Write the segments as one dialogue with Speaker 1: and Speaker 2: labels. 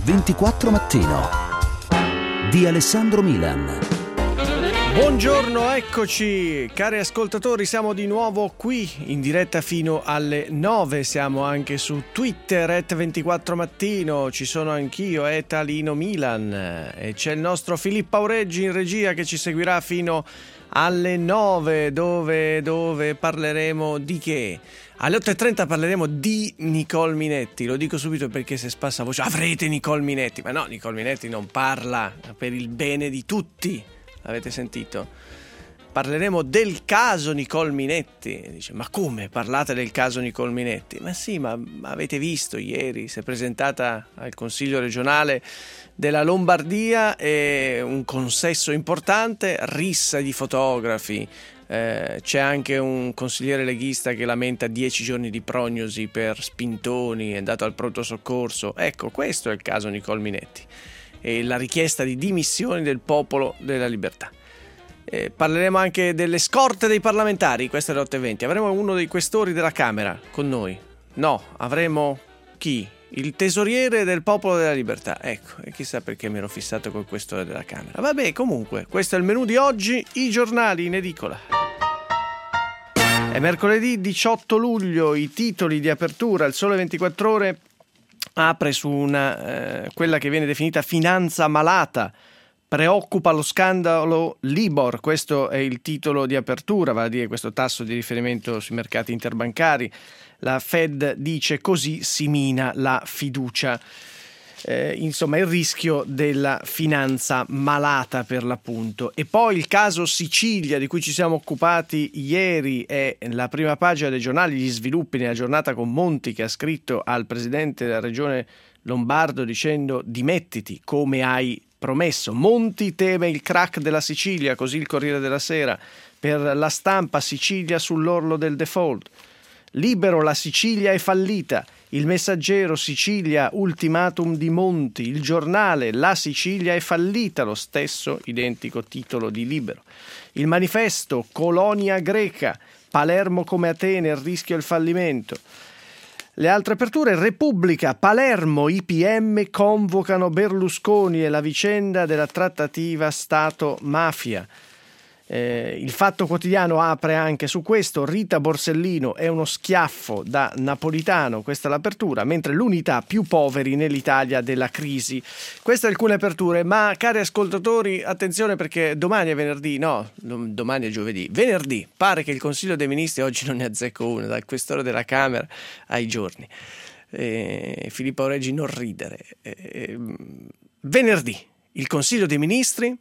Speaker 1: 24 Mattino di Alessandro Milan.
Speaker 2: Buongiorno, eccoci cari ascoltatori, siamo di nuovo qui in diretta fino alle 9, siamo anche su Twitter @24 Mattino, ci sono anch'io @Alino Milan e c'è il nostro Filippo Aureggi in regia che ci seguirà fino alle 9 dove parleremo di che? Alle 8:30 parleremo di Nicole Minetti, lo dico subito perché se spassa voce avrete Nicole Minetti, ma no, Nicole Minetti non parla per il bene di tutti. Avete sentito? Parleremo del caso Nicole Minetti. Dice, ma come parlate del caso Nicole Minetti? Ma sì, ma avete visto ieri si è presentata al Consiglio regionale della Lombardia un consesso importante, rissa di fotografi. C'è anche un consigliere leghista che lamenta 10 giorni di prognosi per spintoni, è andato al pronto soccorso. Ecco, questo è il caso Nicole Minetti e la richiesta di dimissioni del Popolo della Libertà. Parleremo anche delle scorte dei parlamentari, queste alle 8:20. Avremo uno dei questori della Camera con noi. No, avremo chi? Il tesoriere del Popolo della Libertà. Ecco, e chissà perché mi ero fissato col questore della Camera. Vabbè, comunque, questo è il menù di oggi, i giornali in edicola. È mercoledì 18 luglio, i titoli di apertura, il Sole 24 Ore apre su quella che viene definita finanza malata. Preoccupa lo scandalo Libor, questo è il titolo di apertura, vale a dire questo tasso di riferimento sui mercati interbancari. La Fed dice così si mina la fiducia. Insomma, il rischio della finanza malata per l'appunto. E poi il caso Sicilia di cui ci siamo occupati ieri è la prima pagina dei giornali, gli sviluppi nella giornata con Monti che ha scritto al presidente della regione Lombardo dicendo dimettiti come hai promesso. Monti teme il crack della Sicilia, così il Corriere della Sera. Per La Stampa, Sicilia sull'orlo del default. Libero, la Sicilia è fallita. Il Messaggero, Sicilia, ultimatum di Monti. Il Giornale, la Sicilia è fallita, lo stesso identico titolo di Libero. Il Manifesto, colonia greca. Palermo come Atene, il rischio e il fallimento. Le altre aperture, Repubblica, Palermo, i PM convocano Berlusconi e la vicenda della trattativa Stato-mafia. Il Fatto Quotidiano apre anche su questo, Rita Borsellino è uno schiaffo da napolitano, questa è l'apertura, mentre l'Unità più poveri nell'Italia della crisi. Queste alcune aperture, ma cari ascoltatori, attenzione perché domani è venerdì, no, domani è giovedì, venerdì, pare che il Consiglio dei Ministri oggi non ne azzecco una, dal questore della Camera ai giorni. Filippo Aureggi non ridere. Venerdì, il Consiglio dei Ministri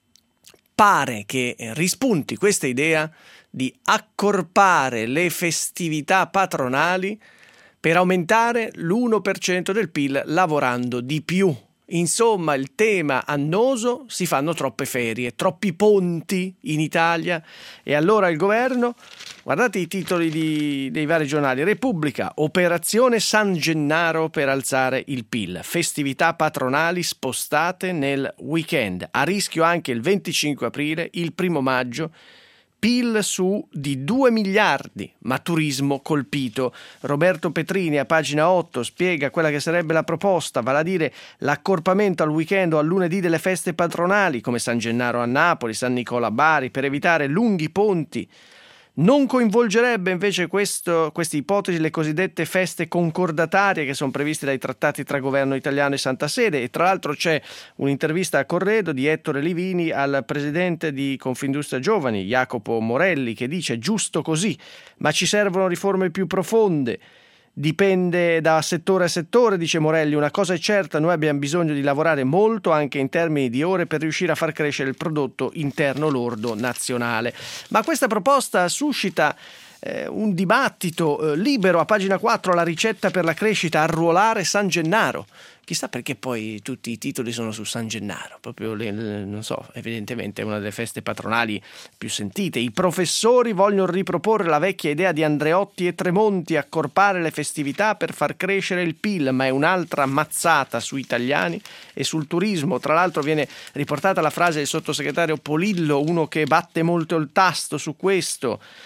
Speaker 2: pare che rispunti questa idea di accorpare le festività patronali per aumentare l'1% del PIL lavorando di più. Insomma, il tema annoso, si fanno troppe ferie, troppi ponti in Italia e allora il governo, guardate i titoli dei vari giornali, Repubblica, operazione San Gennaro per alzare il PIL, festività patronali spostate nel weekend, a rischio anche il 25 aprile, il 1 maggio, PIL su di 2 miliardi, ma turismo colpito. Roberto Petrini a pagina 8 spiega quella che sarebbe la proposta, vale a dire l'accorpamento al weekend o al lunedì delle feste patronali come San Gennaro a Napoli, San Nicola a Bari, per evitare lunghi ponti. Non coinvolgerebbe invece queste ipotesi le cosiddette feste concordatarie che sono previste dai trattati tra governo italiano e Santa Sede, e tra l'altro c'è un'intervista a Corredo di Ettore Livini al presidente di Confindustria Giovani, Jacopo Morelli, che dice giusto così, ma ci servono riforme più profonde. Dipende da settore a settore, dice Morelli, una cosa è certa, noi abbiamo bisogno di lavorare molto anche in termini di ore per riuscire a far crescere il prodotto interno lordo nazionale. Ma questa proposta suscita un dibattito libero a pagina 4, la ricetta per la crescita, arruolare San Gennaro. Chissà perché poi tutti i titoli sono su San Gennaro, proprio non so, evidentemente è una delle feste patronali più sentite. I professori vogliono riproporre la vecchia idea di Andreotti e Tremonti, accorpare le festività per far crescere il PIL, ma è un'altra mazzata sui italiani e sul turismo. Tra l'altro viene riportata la frase del sottosegretario Polillo, uno che batte molto il tasto su questo.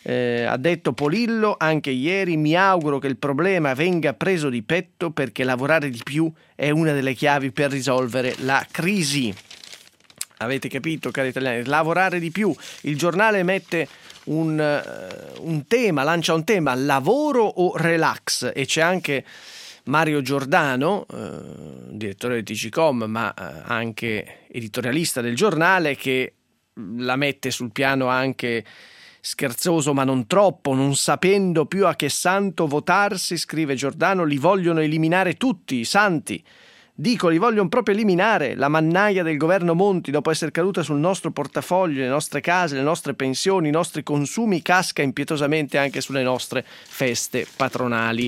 Speaker 2: Ha detto Polillo anche ieri: mi auguro che il problema venga preso di petto, perché lavorare di più è una delle chiavi per risolvere la crisi. Avete capito, cari italiani? Lavorare di più. Il giornale mette un tema, lancia un tema: lavoro o relax? E c'è anche Mario Giordano, direttore di TCCOM, ma anche editorialista del giornale, che la mette sul piano anche scherzoso, ma non troppo. Non sapendo più a che santo votarsi, scrive Giordano, li vogliono eliminare tutti i santi. Dico, li vogliono proprio eliminare. La mannaia del governo Monti, dopo essere caduta sul nostro portafoglio, le nostre case, le nostre pensioni, i nostri consumi, casca impietosamente anche sulle nostre feste patronali.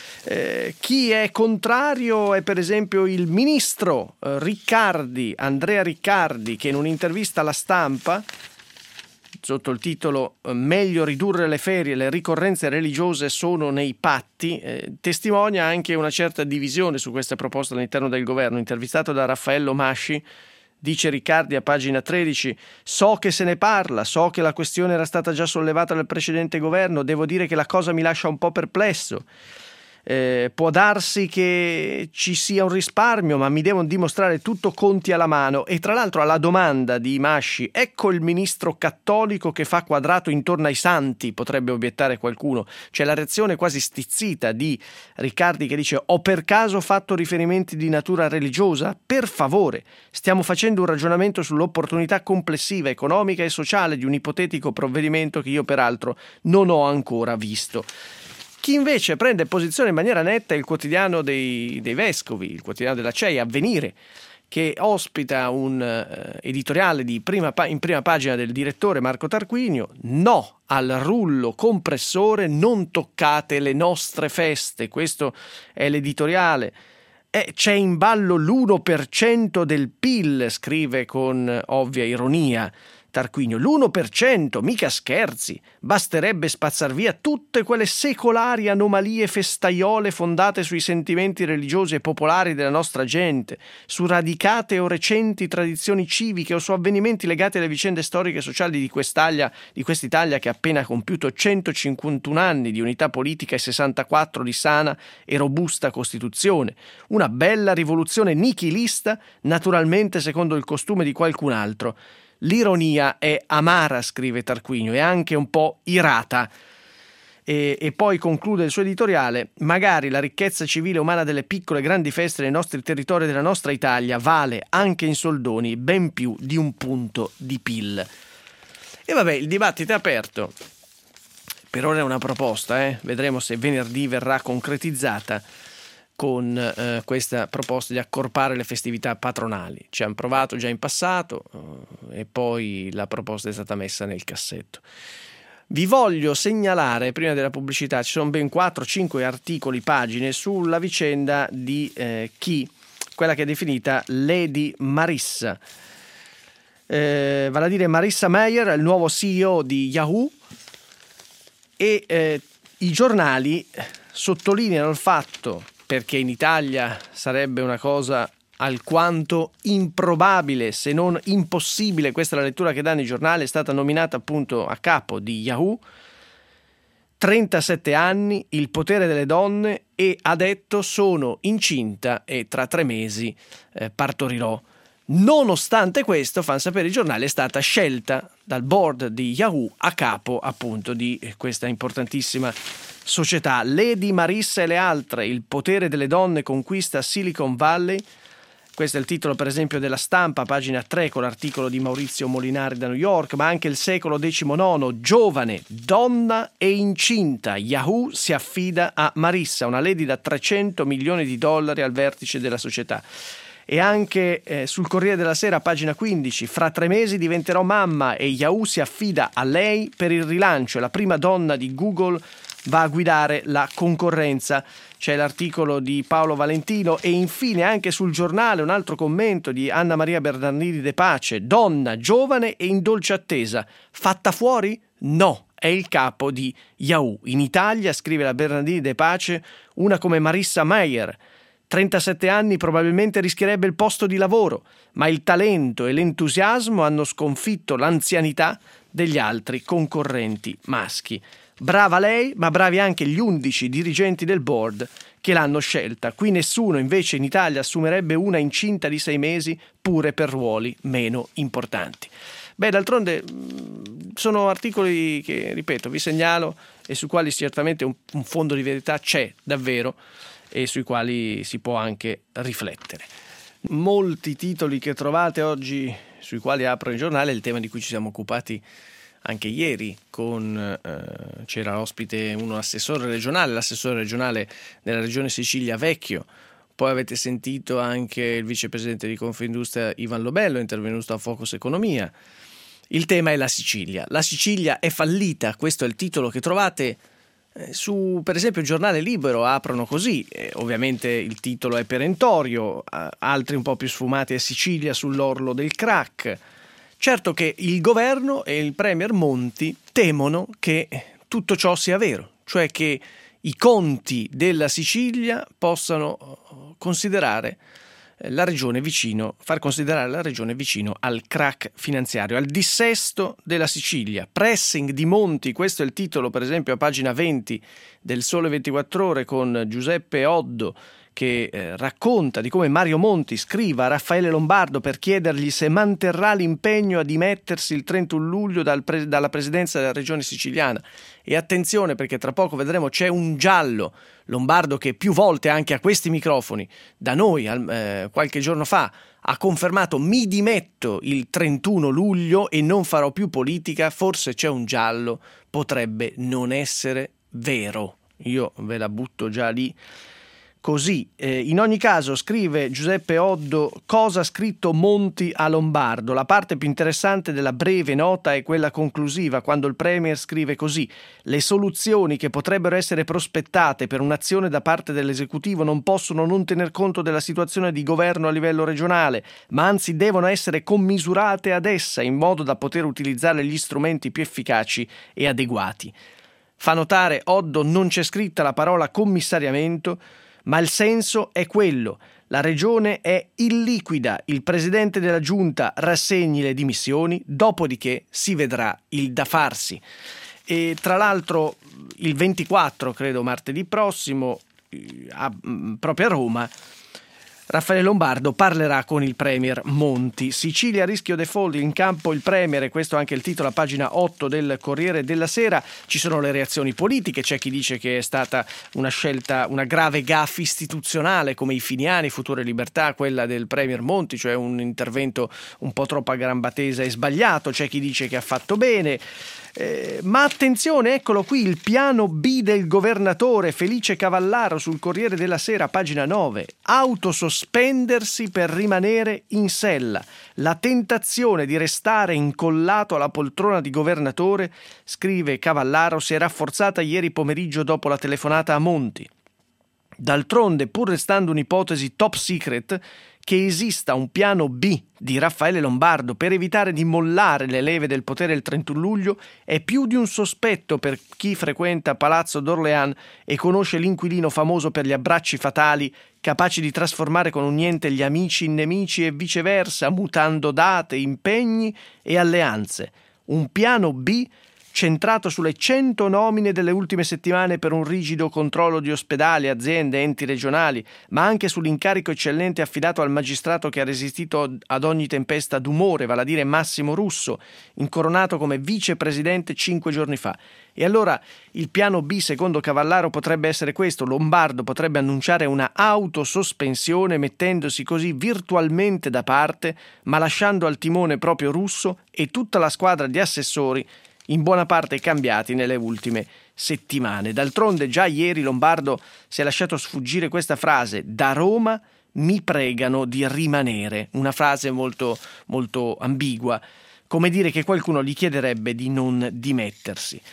Speaker 2: Chi è contrario è per esempio il ministro Riccardi, Andrea Riccardi, che in un'intervista alla Stampa, sotto il titolo "Meglio ridurre le ferie, le ricorrenze religiose sono nei patti", testimonia anche una certa divisione su queste proposte all'interno del governo. Intervistato da Raffaello Masci, dice Riccardi a pagina 13: so che se ne parla, so che la questione era stata già sollevata dal precedente governo, devo dire che la cosa mi lascia un po' perplesso. Può darsi che ci sia un risparmio, ma mi devono dimostrare tutto conti alla mano. E tra l'altro, alla domanda di Masci, ecco il ministro cattolico che fa quadrato intorno ai santi, potrebbe obiettare qualcuno. C'è la reazione quasi stizzita di Riccardi, che dice: ho per caso fatto riferimenti di natura religiosa? Per favore, stiamo facendo un ragionamento sull'opportunità complessiva, economica e sociale di un ipotetico provvedimento che io peraltro non ho ancora visto. Chi invece prende posizione in maniera netta è il quotidiano dei vescovi, il quotidiano della CEI, Avvenire, che ospita un editoriale in prima pagina del direttore Marco Tarquinio: no al rullo compressore, non toccate le nostre feste. Questo è l'editoriale. C'è in ballo l'1% del PIL, scrive con ovvia ironia Tarquinio. L'1%, mica scherzi. Basterebbe spazzar via tutte quelle secolari anomalie festaiole fondate sui sentimenti religiosi e popolari della nostra gente, su radicate o recenti tradizioni civiche o su avvenimenti legati alle vicende storiche e sociali di quest'Italia che ha appena compiuto 151 anni di unità politica e 64 di sana e robusta Costituzione. Una bella rivoluzione nichilista, naturalmente secondo il costume di qualcun altro. L'ironia è amara, scrive Tarquinio, e anche un po' irata. E poi conclude il suo editoriale: magari la ricchezza civile e umana delle piccole e grandi feste nei nostri territori della nostra Italia vale, anche in soldoni, ben più di un punto di PIL. E vabbè, il dibattito è aperto. Per ora è una proposta, vedremo se venerdì verrà concretizzata con questa proposta di accorpare le festività patronali. Ci hanno provato già in passato e poi la proposta è stata messa nel cassetto. Vi voglio segnalare, prima della pubblicità, ci sono ben 4-5 articoli, pagine, sulla vicenda di quella che è definita Lady Marissa. Vale a dire Marissa Mayer, il nuovo CEO di Yahoo, e i giornali sottolineano il fatto, perché in Italia sarebbe una cosa alquanto improbabile, se non impossibile, questa è la lettura che danno i giornali, è stata nominata appunto a capo di Yahoo, 37 anni, il potere delle donne, e ha detto: sono incinta e tra 3 mesi partorirò. Nonostante questo, fanno sapere i giornali, è stata scelta dal board di Yahoo a capo appunto di questa importantissima società. Lady Marissa e le altre, il potere delle donne conquista Silicon Valley. Questo è il titolo per esempio della Stampa, pagina 3, con l'articolo di Maurizio Molinari da New York. Ma anche il secolo XIX, giovane, donna e incinta, Yahoo si affida a Marissa, una lady da $300 milioni al vertice della società. E anche sul Corriere della Sera, pagina 15, fra 3 mesi diventerò mamma e Yahoo si affida a lei per il rilancio. La prima donna di Google va a guidare la concorrenza. C'è l'articolo di Paolo Valentino. E infine anche sul Giornale un altro commento di Anna Maria Bernardini De Pace: donna, giovane e in dolce attesa, fatta fuori? No, è il capo di Yahoo. In Italia, scrive la Bernardini De Pace, una come Marissa Mayer, 37 anni, probabilmente rischierebbe il posto di lavoro, ma il talento e l'entusiasmo hanno sconfitto l'anzianità degli altri concorrenti maschi. Brava lei, ma bravi anche gli 11 dirigenti del board che l'hanno scelta. Qui nessuno invece in Italia assumerebbe una incinta di 6 mesi pure per ruoli meno importanti. Beh, d'altronde sono articoli che, ripeto, vi segnalo e su quali certamente un fondo di verità c'è davvero e sui quali si può anche riflettere. Molti titoli che trovate oggi sui quali apro il giornale, il tema di cui ci siamo occupati anche ieri c'era ospite l'assessore regionale della regione Sicilia Vecchio. Poi avete sentito anche il vicepresidente di Confindustria Ivan Lobello, intervenuto a Focus Economia. Il tema è la Sicilia. La Sicilia è fallita, questo è il titolo che trovate su, per esempio, il giornale Libero. Aprono così, ovviamente il titolo è perentorio, altri un po' più sfumati è Sicilia sull'orlo del crack. Certo che il governo e il premier Monti temono che tutto ciò sia vero, cioè che i conti della Sicilia possano considerare far considerare la regione vicino al crack finanziario, al dissesto della Sicilia. Pressing di Monti, questo è il titolo per esempio a pagina 20 del Sole 24 Ore con Giuseppe Oddo, che racconta di come Mario Monti scriva a Raffaele Lombardo per chiedergli se manterrà l'impegno a dimettersi il 31 luglio dalla presidenza della regione siciliana. E attenzione, perché tra poco vedremo, c'è un giallo. Lombardo, che più volte anche a questi microfoni da noi qualche giorno fa ha confermato: mi dimetto il 31 luglio e non farò più politica. Forse c'è un giallo, potrebbe non essere vero. Io ve la butto già lì. Così, in ogni caso, scrive Giuseppe Oddo, cosa ha scritto Monti a Lombardo. La parte più interessante della breve nota è quella conclusiva, quando il premier scrive così: le soluzioni che potrebbero essere prospettate per un'azione da parte dell'esecutivo non possono non tener conto della situazione di governo a livello regionale, ma anzi devono essere commisurate ad essa in modo da poter utilizzare gli strumenti più efficaci e adeguati. Fa notare Oddo, non c'è scritta la parola commissariamento, ma il senso è quello. La regione è illiquida, il presidente della giunta rassegni le dimissioni, dopodiché si vedrà il da farsi. E tra l'altro il 24, credo martedì prossimo, proprio a Roma, Raffaele Lombardo parlerà con il premier Monti. Sicilia a rischio default, in campo il premier, e questo è anche il titolo a pagina 8 del Corriere della Sera. Ci sono le reazioni politiche, c'è chi dice che è stata una scelta, una grave gaffe istituzionale come i Finiani, Futuro e Libertà, quella del premier Monti, cioè un intervento un po' troppo a gamba tesa e sbagliato. C'è chi dice che ha fatto bene. Ma attenzione, eccolo qui il piano B del governatore Felice Cavallaro sul Corriere della Sera, pagina 9. Autosospendersi per rimanere in sella. La tentazione di restare incollato alla poltrona di governatore, scrive Cavallaro, si è rafforzata ieri pomeriggio dopo la telefonata a Monti. D'altronde, pur restando un'ipotesi top secret, che esista un piano B di Raffaele Lombardo per evitare di mollare le leve del potere il 31 luglio è più di un sospetto per chi frequenta Palazzo d'Orléans e conosce l'inquilino famoso per gli abbracci fatali, capaci di trasformare con un niente gli amici in nemici e viceversa, mutando date, impegni e alleanze. Un piano B centrato sulle 100 nomine delle ultime settimane per un rigido controllo di ospedali, aziende, enti regionali, ma anche sull'incarico eccellente affidato al magistrato che ha resistito ad ogni tempesta d'umore, vale a dire Massimo Russo, incoronato come vicepresidente 5 giorni fa. E allora il piano B, secondo Cavallaro, potrebbe essere questo: Lombardo potrebbe annunciare una autosospensione mettendosi così virtualmente da parte, ma lasciando al timone proprio Russo e tutta la squadra di assessori in buona parte cambiati nelle ultime settimane. D'altronde già ieri Lombardo si è lasciato sfuggire questa frase: da Roma mi pregano di rimanere, una frase molto, molto ambigua, come dire che qualcuno gli chiederebbe di non dimettersi.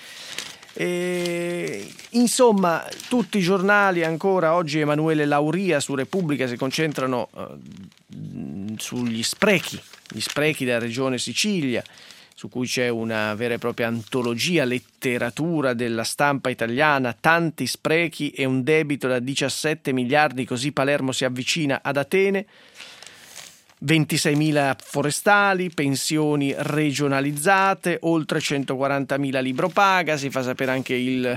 Speaker 2: Insomma, tutti i giornali ancora oggi, Emanuele Lauria su Repubblica, si concentrano sugli sprechi, gli sprechi della regione Sicilia, su cui c'è una vera e propria antologia, letteratura della stampa italiana, tanti sprechi e un debito da 17 miliardi, così Palermo si avvicina ad Atene. 26.000 forestali, pensioni regionalizzate, oltre 140.000 libro paga, si fa sapere anche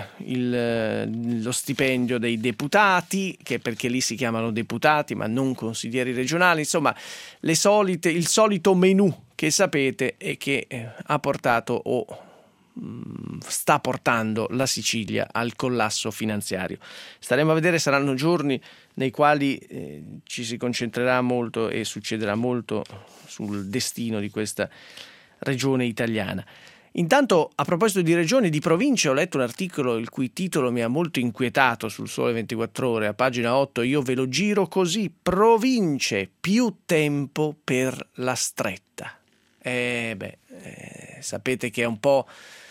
Speaker 2: lo stipendio dei deputati, che perché lì si chiamano deputati ma non consiglieri regionali, insomma il solito menù che sapete e che ha portato o sta portando la Sicilia al collasso finanziario. Staremo a vedere, saranno giorni nei quali ci si concentrerà molto e succederà molto sul destino di questa regione italiana. Intanto, a proposito di regioni e di province, ho letto un articolo il cui titolo mi ha molto inquietato sul Sole 24 Ore, a pagina 8, io ve lo giro così: province, più tempo per la stretta. Sapete che è un po'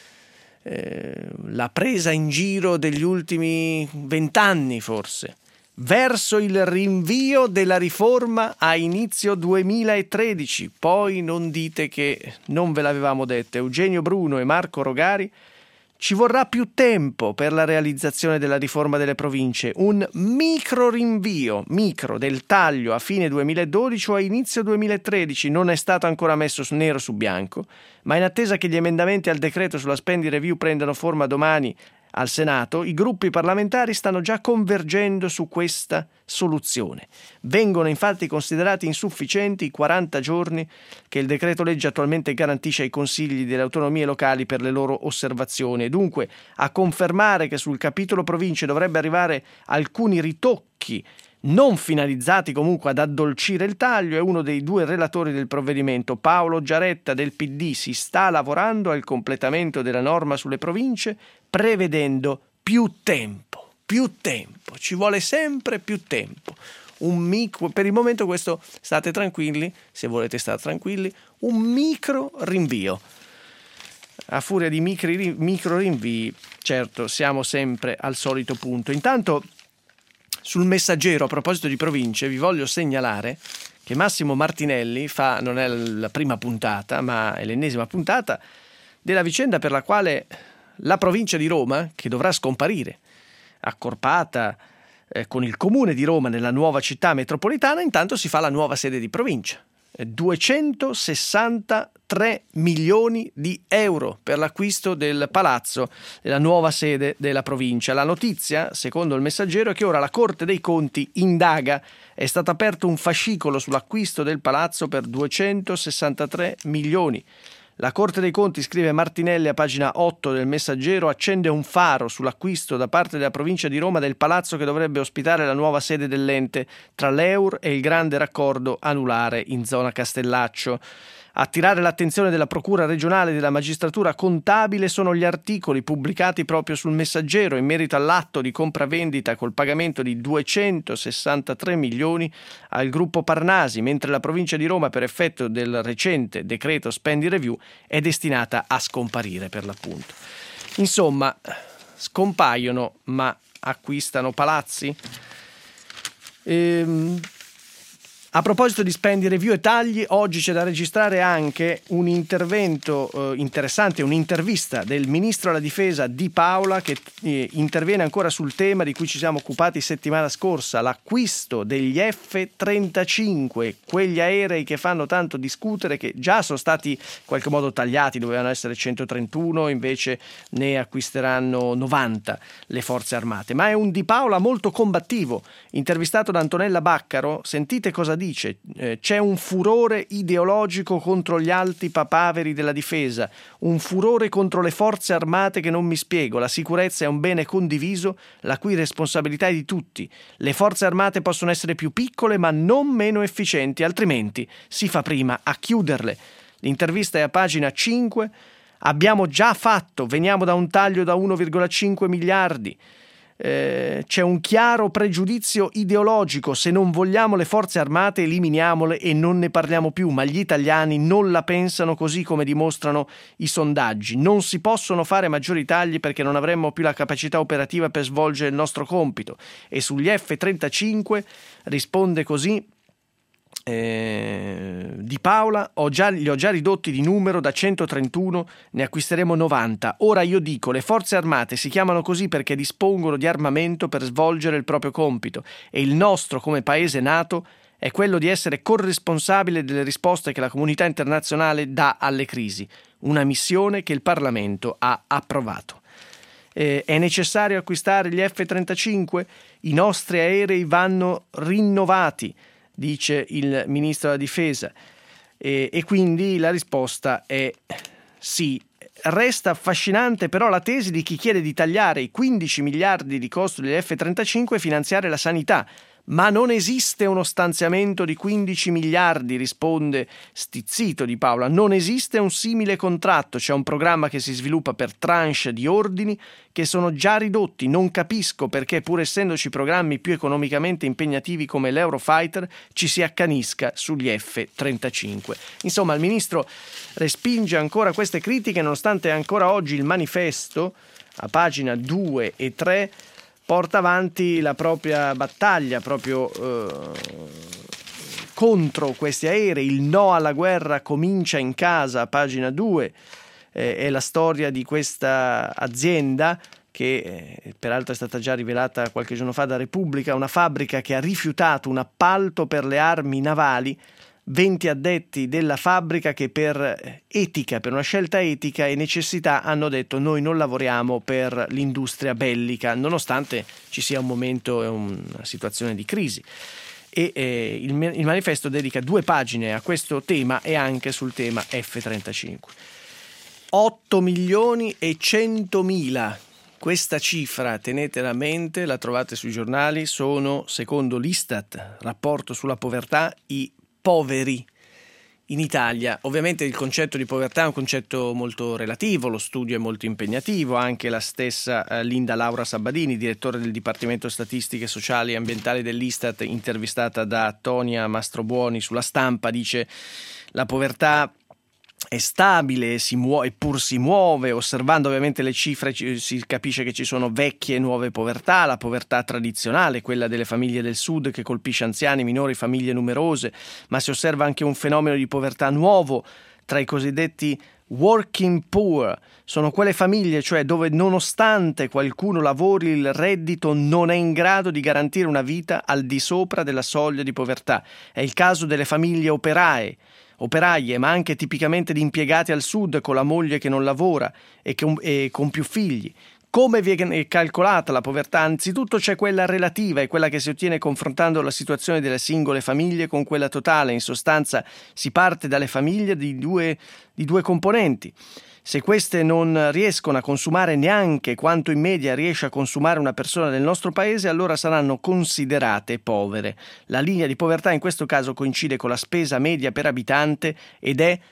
Speaker 2: la presa in giro degli ultimi 20 anni forse, verso il rinvio della riforma a inizio 2013. Poi non dite che non ve l'avevamo detto. Eugenio Bruno e Marco Rogari: ci vorrà più tempo per la realizzazione della riforma delle province, un micro rinvio del taglio a fine 2012 o a inizio 2013 non è stato ancora messo nero su bianco, ma in attesa che gli emendamenti al decreto sulla spending review prendano forma domani al Senato, i gruppi parlamentari stanno già convergendo su questa soluzione. Vengono infatti considerati insufficienti i 40 giorni che il decreto legge attualmente garantisce ai consigli delle autonomie locali per le loro osservazioni. Dunque, a confermare che sul capitolo province dovrebbe arrivare alcuni ritocchi non finalizzati comunque ad addolcire il taglio è uno dei due relatori del provvedimento. Paolo Giaretta del PD: si sta lavorando al completamento della norma sulle province prevedendo più tempo, ci vuole sempre più tempo. Per il momento questo, state tranquilli, se volete stare tranquilli, un micro rinvio. A furia di micro rinvii, certo, siamo sempre al solito punto. Intanto, sul Messaggero, a proposito di province, vi voglio segnalare che Massimo Martinelli non è la prima puntata, ma è l'ennesima puntata della vicenda per la quale la provincia di Roma, che dovrà scomparire, accorpata con il comune di Roma nella nuova città metropolitana, intanto si fa la nuova sede di provincia. 263 milioni di euro per l'acquisto del palazzo della nuova sede della provincia. La notizia, secondo il Messaggero, è che ora la Corte dei Conti indaga. È stato aperto un fascicolo sull'acquisto del palazzo per 263 milioni. La Corte dei Conti, scrive Martinelli a pagina 8 del Messaggero, accende un faro sull'acquisto da parte della provincia di Roma del palazzo che dovrebbe ospitare la nuova sede dell'ente tra l'Eur e il grande raccordo anulare in zona Castellaccio. Attirare l'attenzione della Procura regionale e della magistratura contabile sono gli articoli pubblicati proprio sul Messaggero in merito all'atto di compravendita col pagamento di 263 milioni al gruppo Parnasi, mentre la provincia di Roma, per effetto del recente decreto spending review, è destinata a scomparire per l'appunto. Insomma, scompaiono ma acquistano palazzi? A proposito di spending review e tagli, oggi c'è da registrare anche un intervento interessante, un'intervista del ministro alla difesa Di Paola, che interviene ancora sul tema di cui ci siamo occupati settimana scorsa, l'acquisto degli F-35, quegli aerei che fanno tanto discutere, che già sono stati in qualche modo tagliati, dovevano essere 131, invece ne acquisteranno 90 le forze armate. Ma è un Di Paola molto combattivo, intervistato da Antonella Baccaro. Sentite cosa dice: c'è un furore ideologico contro gli alti papaveri della difesa, un furore contro le forze armate che non mi spiego. La sicurezza è un bene condiviso, la cui responsabilità è di tutti. Le forze armate possono essere più piccole ma non meno efficienti, altrimenti si fa prima a chiuderle. L'intervista è a pagina 5. Abbiamo già fatto, veniamo da un taglio da 1,5 miliardi. C'è un chiaro pregiudizio ideologico: se non vogliamo le forze armate eliminiamole e non ne parliamo più, ma gli italiani non la pensano così, come dimostrano i sondaggi. Non si possono fare maggiori tagli perché non avremmo più la capacità operativa per svolgere il nostro compito. E sugli F-35 risponde così Di Paola: li ho già ridotti di numero da 131, ne acquisteremo 90. Ora io dico, le forze armate si chiamano così perché dispongono di armamento per svolgere il proprio compito, e il nostro come paese NATO è quello di essere corresponsabile delle risposte che la comunità internazionale dà alle crisi, una missione che il Parlamento ha approvato. È necessario acquistare gli F-35? I nostri aerei vanno rinnovati, dice il ministro della Difesa, e quindi la risposta è sì. Resta affascinante però la tesi di chi chiede di tagliare i 15 miliardi di costo degli F-35 e finanziare la sanità. Ma non esiste uno stanziamento di 15 miliardi, risponde stizzito Di Paola. Non esiste un simile contratto, c'è un programma che si sviluppa per tranche di ordini che sono già ridotti. Non capisco perché, pur essendoci programmi più economicamente impegnativi come l'Eurofighter, ci si accanisca sugli F-35. Insomma, il ministro respinge ancora queste critiche, nonostante ancora oggi il manifesto, a pagina 2 e 3, porta avanti la propria battaglia proprio contro questi aerei. Il no alla guerra comincia in casa, pagina 2, è la storia di questa azienda che peraltro è stata già rivelata qualche giorno fa da Repubblica, una fabbrica che ha rifiutato un appalto per le armi navali. 20 addetti della fabbrica che per una scelta etica e necessità hanno detto: noi non lavoriamo per l'industria bellica, nonostante ci sia un momento e una situazione di crisi. E il manifesto dedica 2 pagine a questo tema e anche sul tema F-35. 8 milioni e 100.000. Questa cifra, tenetela a mente, la trovate sui giornali, sono, secondo l'Istat, rapporto sulla povertà, i poveri in Italia. Ovviamente il concetto di povertà è un concetto molto relativo, lo studio è molto impegnativo. Anche la stessa Linda Laura Sabbadini, direttore del Dipartimento Statistiche Sociali e Ambientali dell'Istat, intervistata da Tonia Mastrobuoni sulla Stampa, dice: la povertà è stabile, eppur si muove. Osservando ovviamente le cifre si capisce che ci sono vecchie e nuove povertà, la povertà tradizionale, quella delle famiglie del sud che colpisce anziani, minori, famiglie numerose, ma si osserva anche un fenomeno di povertà nuovo tra i cosiddetti working poor. Sono quelle famiglie, cioè, dove nonostante qualcuno lavori il reddito non è in grado di garantire una vita al di sopra della soglia di povertà. È il caso delle famiglie operaie, ma anche tipicamente di impiegati al sud con la moglie che non lavora e con più figli. Come viene calcolata la povertà? Anzitutto c'è quella relativa, è quella che si ottiene confrontando la situazione delle singole famiglie con quella totale. In sostanza si parte dalle famiglie di due componenti. Se queste non riescono a consumare neanche quanto in media riesce a consumare una persona del nostro paese, allora saranno considerate povere. La linea di povertà in questo caso coincide con la spesa media per abitante ed è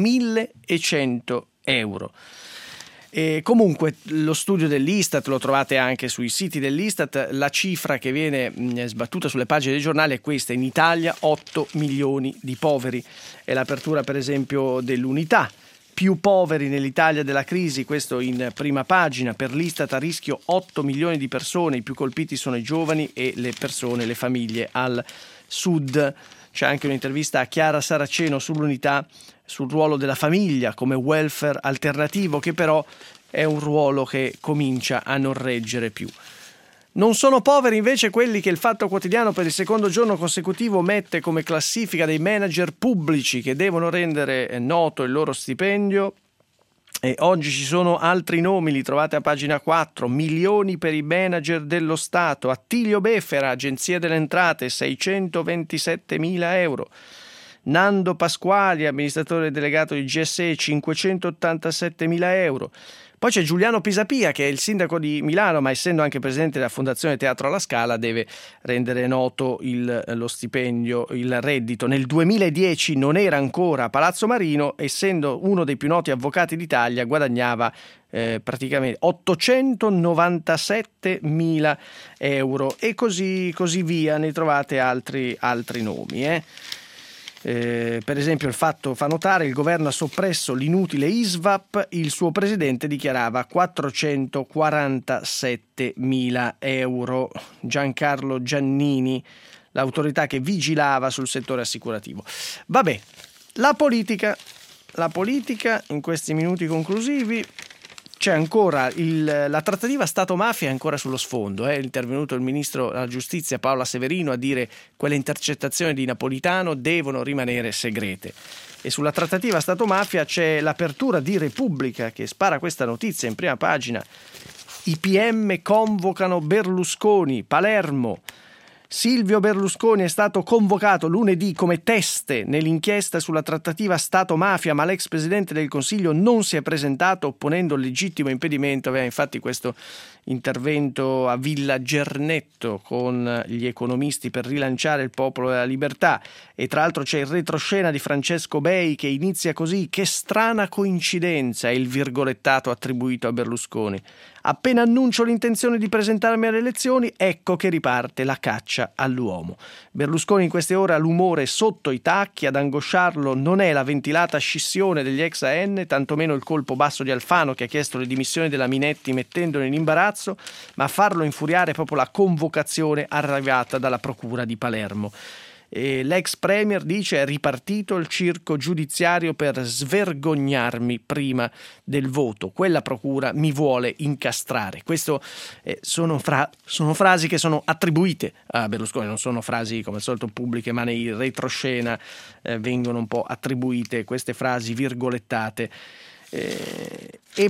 Speaker 2: 1.100 euro. E comunque lo studio dell'Istat lo trovate anche sui siti dell'Istat. La cifra che viene sbattuta sulle pagine dei giornali è questa: in Italia 8 milioni di poveri. È l'apertura per esempio dell'Unità. Più poveri nell'Italia della crisi, questo in prima pagina. Per l'Istat a rischio 8 milioni di persone, i più colpiti sono i giovani e le famiglie al sud. C'è anche un'intervista a Chiara Saraceno sull'Unità, sul ruolo della famiglia come welfare alternativo, che però è un ruolo che comincia a non reggere più. Non sono poveri invece quelli che il Fatto Quotidiano per il secondo giorno consecutivo mette come classifica dei manager pubblici che devono rendere noto il loro stipendio. E oggi ci sono altri nomi, li trovate a pagina 4. Milioni per i manager dello Stato. Attilio Befera, Agenzia delle Entrate, 627.000 euro. Nando Pasquali, amministratore delegato di GSE, 587.000 euro. Poi c'è Giuliano Pisapia, che è il sindaco di Milano, ma essendo anche presidente della Fondazione Teatro alla Scala deve rendere noto lo stipendio, il reddito. Nel 2010 non era ancora a Palazzo Marino, essendo uno dei più noti avvocati d'Italia, guadagnava praticamente 897.000 euro e così via. Ne trovate altri nomi. Per esempio il Fatto fa notare: il governo ha soppresso l'inutile ISVAP, il suo presidente dichiarava 447.000 euro. Giancarlo Giannini, l'autorità che vigilava sul settore assicurativo. Vabbè, la politica in questi minuti conclusivi. c'è ancora la trattativa Stato-mafia è ancora sullo sfondo. È intervenuto il ministro della giustizia Paola Severino a dire quelle intercettazioni di Napolitano devono rimanere segrete. E sulla trattativa Stato-mafia c'è l'apertura di Repubblica che spara questa notizia in prima pagina. I PM convocano Berlusconi, Palermo. Silvio Berlusconi è stato convocato lunedì come teste nell'inchiesta sulla trattativa Stato-mafia, ma l'ex presidente del Consiglio non si è presentato opponendo il legittimo impedimento. Aveva infatti questo intervento a Villa Gernetto con gli economisti per rilanciare il Popolo della Libertà. E tra l'altro c'è il retroscena di Francesco Bei che inizia così: che strana coincidenza, è il virgolettato attribuito a Berlusconi. Appena annuncio l'intenzione di presentarmi alle elezioni, ecco che riparte la caccia all'uomo. Berlusconi in queste ore ha l'umore sotto i tacchi, ad angosciarlo non è la ventilata scissione degli ex AN, tantomeno il colpo basso di Alfano che ha chiesto le dimissioni della Minetti mettendolo in imbarazzo, ma a farlo infuriare proprio la convocazione arrivata dalla procura di Palermo. E l'ex premier dice: è ripartito il circo giudiziario per svergognarmi prima del voto, quella procura mi vuole incastrare. Questo sono frasi che sono attribuite a Berlusconi, non sono frasi come al solito pubbliche, ma nei retroscena vengono un po' attribuite queste frasi virgolettate. E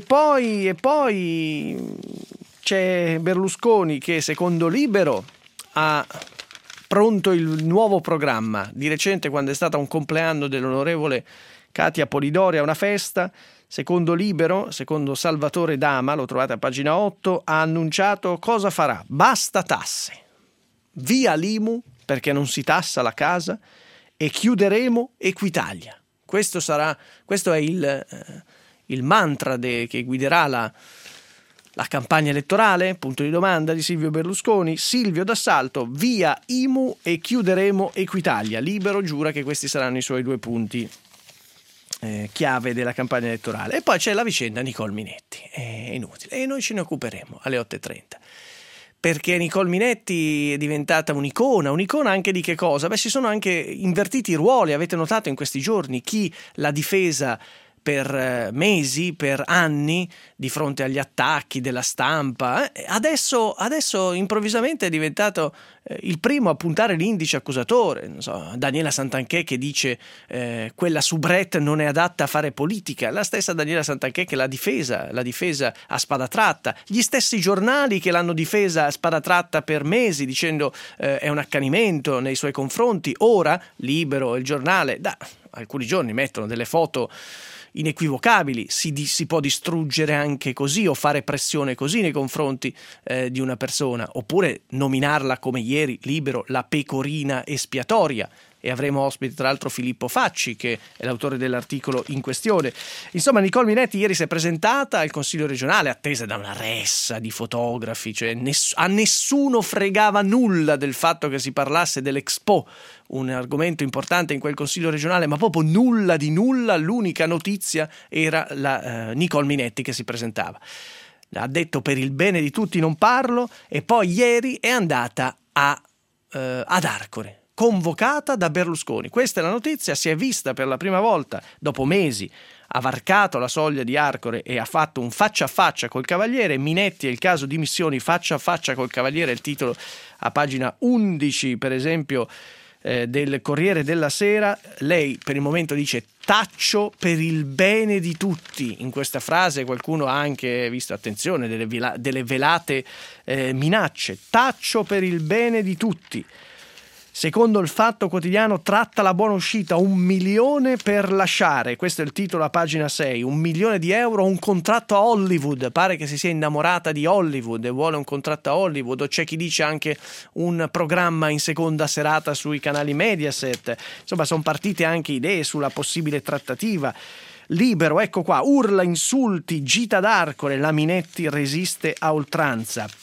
Speaker 2: poi c'è Berlusconi che secondo Libero ha pronto il nuovo programma. Di recente, quando è stato un compleanno dell'onorevole Katia Polidori a una festa, secondo Libero, secondo Salvatore Dama, lo trovate a pagina 8, ha annunciato cosa farà: basta tasse, via l'IMU perché non si tassa la casa e chiuderemo Equitalia. Questo è il mantra che guiderà la campagna elettorale? Punto di domanda di Silvio Berlusconi. Silvio d'assalto: via IMU e chiuderemo Equitalia. Libero giura che questi saranno i suoi 2 punti chiave della campagna elettorale. E poi c'è la vicenda Nicole Minetti, è inutile, e noi ce ne occuperemo alle 8:30, perché Nicole Minetti è diventata un'icona anche di che cosa? Si sono anche invertiti i ruoli. Avete notato in questi giorni chi l'ha difesa per mesi, per anni, di fronte agli attacchi della stampa. Adesso improvvisamente è diventato il primo a puntare l'indice accusatore. Non so, Daniela Santanchè che dice quella soubrette non è adatta a fare politica. La stessa Daniela Santanchè che l'ha difesa a spada tratta. Gli stessi giornali che l'hanno difesa a spada tratta per mesi, dicendo è un accanimento nei suoi confronti. Ora Libero e il Giornale da alcuni giorni mettono delle foto inequivocabili. Si può distruggere anche così o fare pressione così nei confronti di una persona, oppure nominarla come ieri Libero la pecorina espiatoria. E avremo ospite tra l'altro Filippo Facci, che è l'autore dell'articolo in questione. Insomma, Nicole Minetti ieri si è presentata al Consiglio regionale attesa da una ressa di fotografi, cioè a nessuno fregava nulla del fatto che si parlasse dell'Expo, un argomento importante in quel Consiglio regionale, ma proprio nulla di nulla. L'unica notizia era la Nicole Minetti che si presentava. Ha detto: per il bene di tutti non parlo. E poi ieri è andata ad Arcore, convocata da Berlusconi. Questa è la notizia. Si è vista per la prima volta dopo mesi, ha varcato la soglia di Arcore e ha fatto un faccia a faccia col Cavaliere. Minetti è il caso di missioni faccia a faccia col Cavaliere, il titolo a pagina 11 per esempio del Corriere della Sera. Lei per il momento dice: taccio per il bene di tutti. In questa frase qualcuno ha anche visto, attenzione, delle velate minacce. Taccio per il bene di tutti. Secondo il Fatto Quotidiano tratta la buona uscita, 1 milione per lasciare. Questo è il titolo a pagina 6. 1 milione di euro, un contratto a Hollywood. Pare che si sia innamorata di Hollywood e vuole un contratto a Hollywood. O c'è chi dice anche un programma in seconda serata sui canali Mediaset. Insomma, sono partite anche idee sulla possibile trattativa. Libero, ecco qua: urla, insulti, gita d'Arcore, la Minetti resiste a oltranza.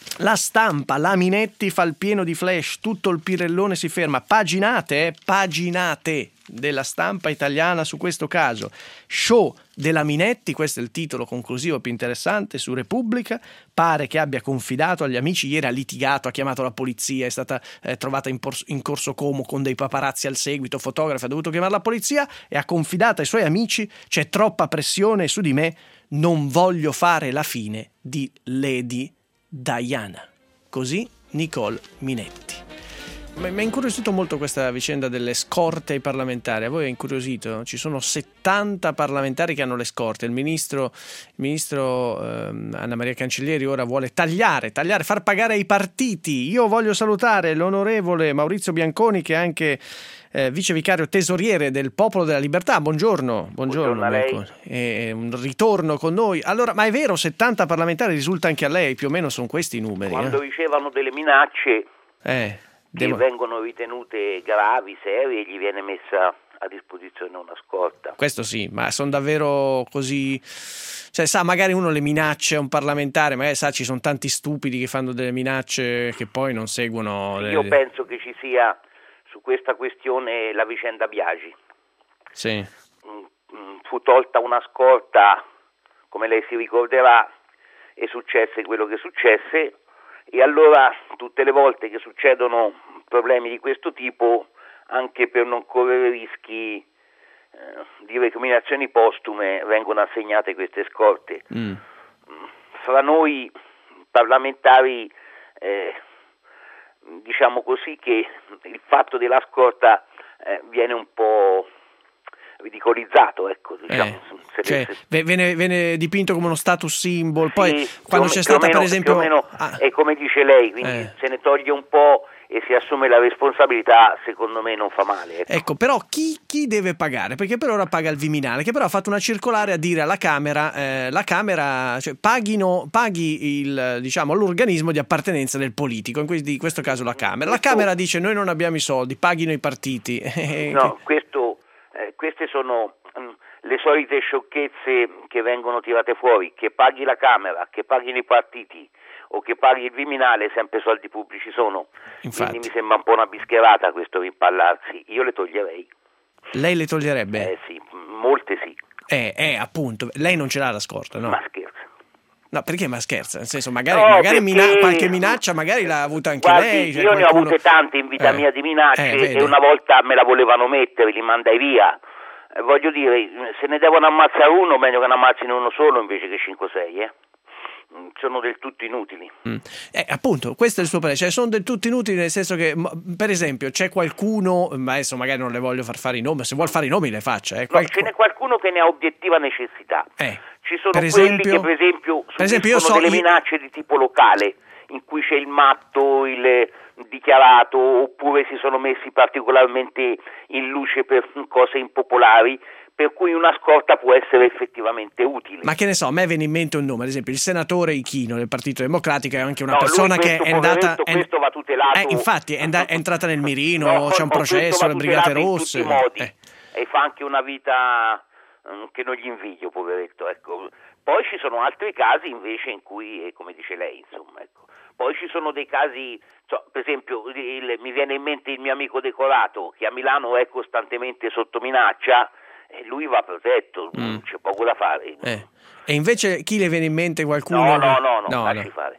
Speaker 2: La Stampa, la Minetti fa il pieno di flash, tutto il Pirellone si ferma. Paginate della Stampa italiana su questo caso. Show della Minetti, questo è il titolo conclusivo più interessante su Repubblica. Pare che abbia confidato agli amici, ieri ha litigato, ha chiamato la polizia, è stata trovata in Corso Como con dei paparazzi al seguito, fotografi, ha dovuto chiamare la polizia e ha confidato ai suoi amici: c'è troppa pressione su di me, non voglio fare la fine di Lady Diana. Così Nicole Minetti. Mi ha incuriosito molto questa vicenda delle scorte ai parlamentari. A voi è incuriosito? Ci sono 70 parlamentari che hanno le scorte. Il ministro Anna Maria Cancellieri ora vuole tagliare, far pagare ai partiti. Io voglio salutare l'onorevole Maurizio Bianconi, che è anche vice vicario tesoriere del Popolo della Libertà. Buongiorno
Speaker 3: a lei.
Speaker 2: Un ritorno con noi. Allora, ma è vero, 70 parlamentari, risulta anche a lei, più o meno sono questi i numeri?
Speaker 3: Quando ricevono delle minacce che
Speaker 2: Devo...
Speaker 3: vengono ritenute gravi, serie, gli viene messa a disposizione una scorta.
Speaker 2: Questo sì, ma sono davvero così... Cioè, sa, magari uno le minacce a un parlamentare, magari sa, ci sono tanti stupidi che fanno delle minacce che poi non seguono...
Speaker 3: Io penso che ci sia su questa questione la vicenda Biagi.
Speaker 2: Sì.
Speaker 3: Fu tolta una scorta, come lei si ricorderà, e successe quello che successe, e allora tutte le volte che succedono problemi di questo tipo, anche per non correre rischi di recriminazioni postume, vengono assegnate queste scorte. Fra noi parlamentari diciamo così che il fatto della scorta viene un po' ridicolizzato, ecco, diciamo.
Speaker 2: Viene dipinto come uno status symbol, poi
Speaker 3: sì,
Speaker 2: quando c'è stata per esempio...
Speaker 3: Più o meno è come dice lei, quindi se ne toglie un po' e si assume la responsabilità, secondo me non fa male. Ecco,
Speaker 2: però chi deve pagare? Perché per ora paga il Viminale, che però ha fatto una circolare a dire alla Camera, la Camera, cioè, paghi il, diciamo, l'organismo di appartenenza del politico, in questo caso la Camera. La Camera dice: noi non abbiamo i soldi, paghino i partiti.
Speaker 3: No, queste sono le solite sciocchezze che vengono tirate fuori, che paghi la Camera, che paghino i partiti o che paghi il Viminale, sempre soldi pubblici sono.
Speaker 2: Infatti.
Speaker 3: Quindi mi sembra un po' una bischerata questo rimpallarsi. Io le toglierei.
Speaker 2: Lei le toglierebbe?
Speaker 3: Sì, molte sì.
Speaker 2: Appunto, lei non ce l'ha la scorta, no?
Speaker 3: Ma scherza.
Speaker 2: No, perché ma scherza? Nel senso, magari
Speaker 3: perché...
Speaker 2: qualche minaccia magari l'ha avuta anche lei.
Speaker 3: Io ne ho avute tante in vita mia di minacce e una volta me la volevano mettere, li mandai via. Voglio dire, se ne devono ammazzare uno, meglio che ne ammazzino uno solo invece che 5-6, sono del tutto inutili.
Speaker 2: Appunto, questo è il suo parere, cioè sono del tutto inutili, nel senso che, per esempio, c'è qualcuno, ma adesso magari non le voglio far fare i nomi, se vuol fare i nomi le faccia.
Speaker 3: No, ce n'è qualcuno che ne ha obiettiva necessità. Ci sono
Speaker 2: per
Speaker 3: quelli
Speaker 2: esempio,
Speaker 3: che per esempio sono delle minacce di tipo locale, in cui c'è il matto, il dichiarato, oppure si sono messi particolarmente in luce per cose impopolari, per cui una scorta può essere effettivamente utile.
Speaker 2: Ma che ne so, a me viene in mente un nome, ad esempio il senatore Ichino del Partito Democratico, è anche una persona che è andata...
Speaker 3: Questo va tutelato.
Speaker 2: Infatti è entrata nel mirino, c'è un processo, le Brigate Rosse.
Speaker 3: In tutti i modi. E fa anche una vita che non gli invidio, poveretto, ecco. Poi ci sono altri casi invece in cui, come dice lei, insomma, ecco. Poi ci sono dei casi, per esempio mi viene in mente il mio amico Decorato, che a Milano è costantemente sotto minaccia, e lui va protetto, c'è poco da fare.
Speaker 2: E invece chi le viene in mente qualcuno?
Speaker 3: No, lasci fare.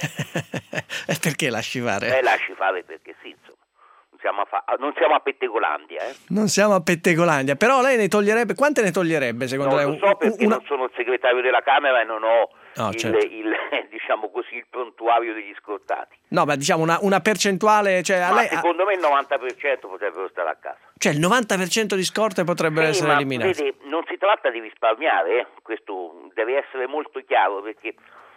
Speaker 2: Perché lasci fare?
Speaker 3: Lasci fare perché sì, insomma. Non siamo a Pettegolandia.
Speaker 2: Non siamo a Pettegolandia, però lei ne toglierebbe, quante ne toglierebbe secondo lei?
Speaker 3: Non lo so perché non sono il segretario della Camera e non ho
Speaker 2: certo.
Speaker 3: diciamo così, il prontuario degli scortati.
Speaker 2: No, ma diciamo una percentuale, cioè
Speaker 3: ma secondo me il 90% potrebbero stare a casa.
Speaker 2: Cioè il 90% di scorte potrebbero essere eliminate.
Speaker 3: Vede, non si tratta di risparmiare, questo deve essere molto chiaro, perché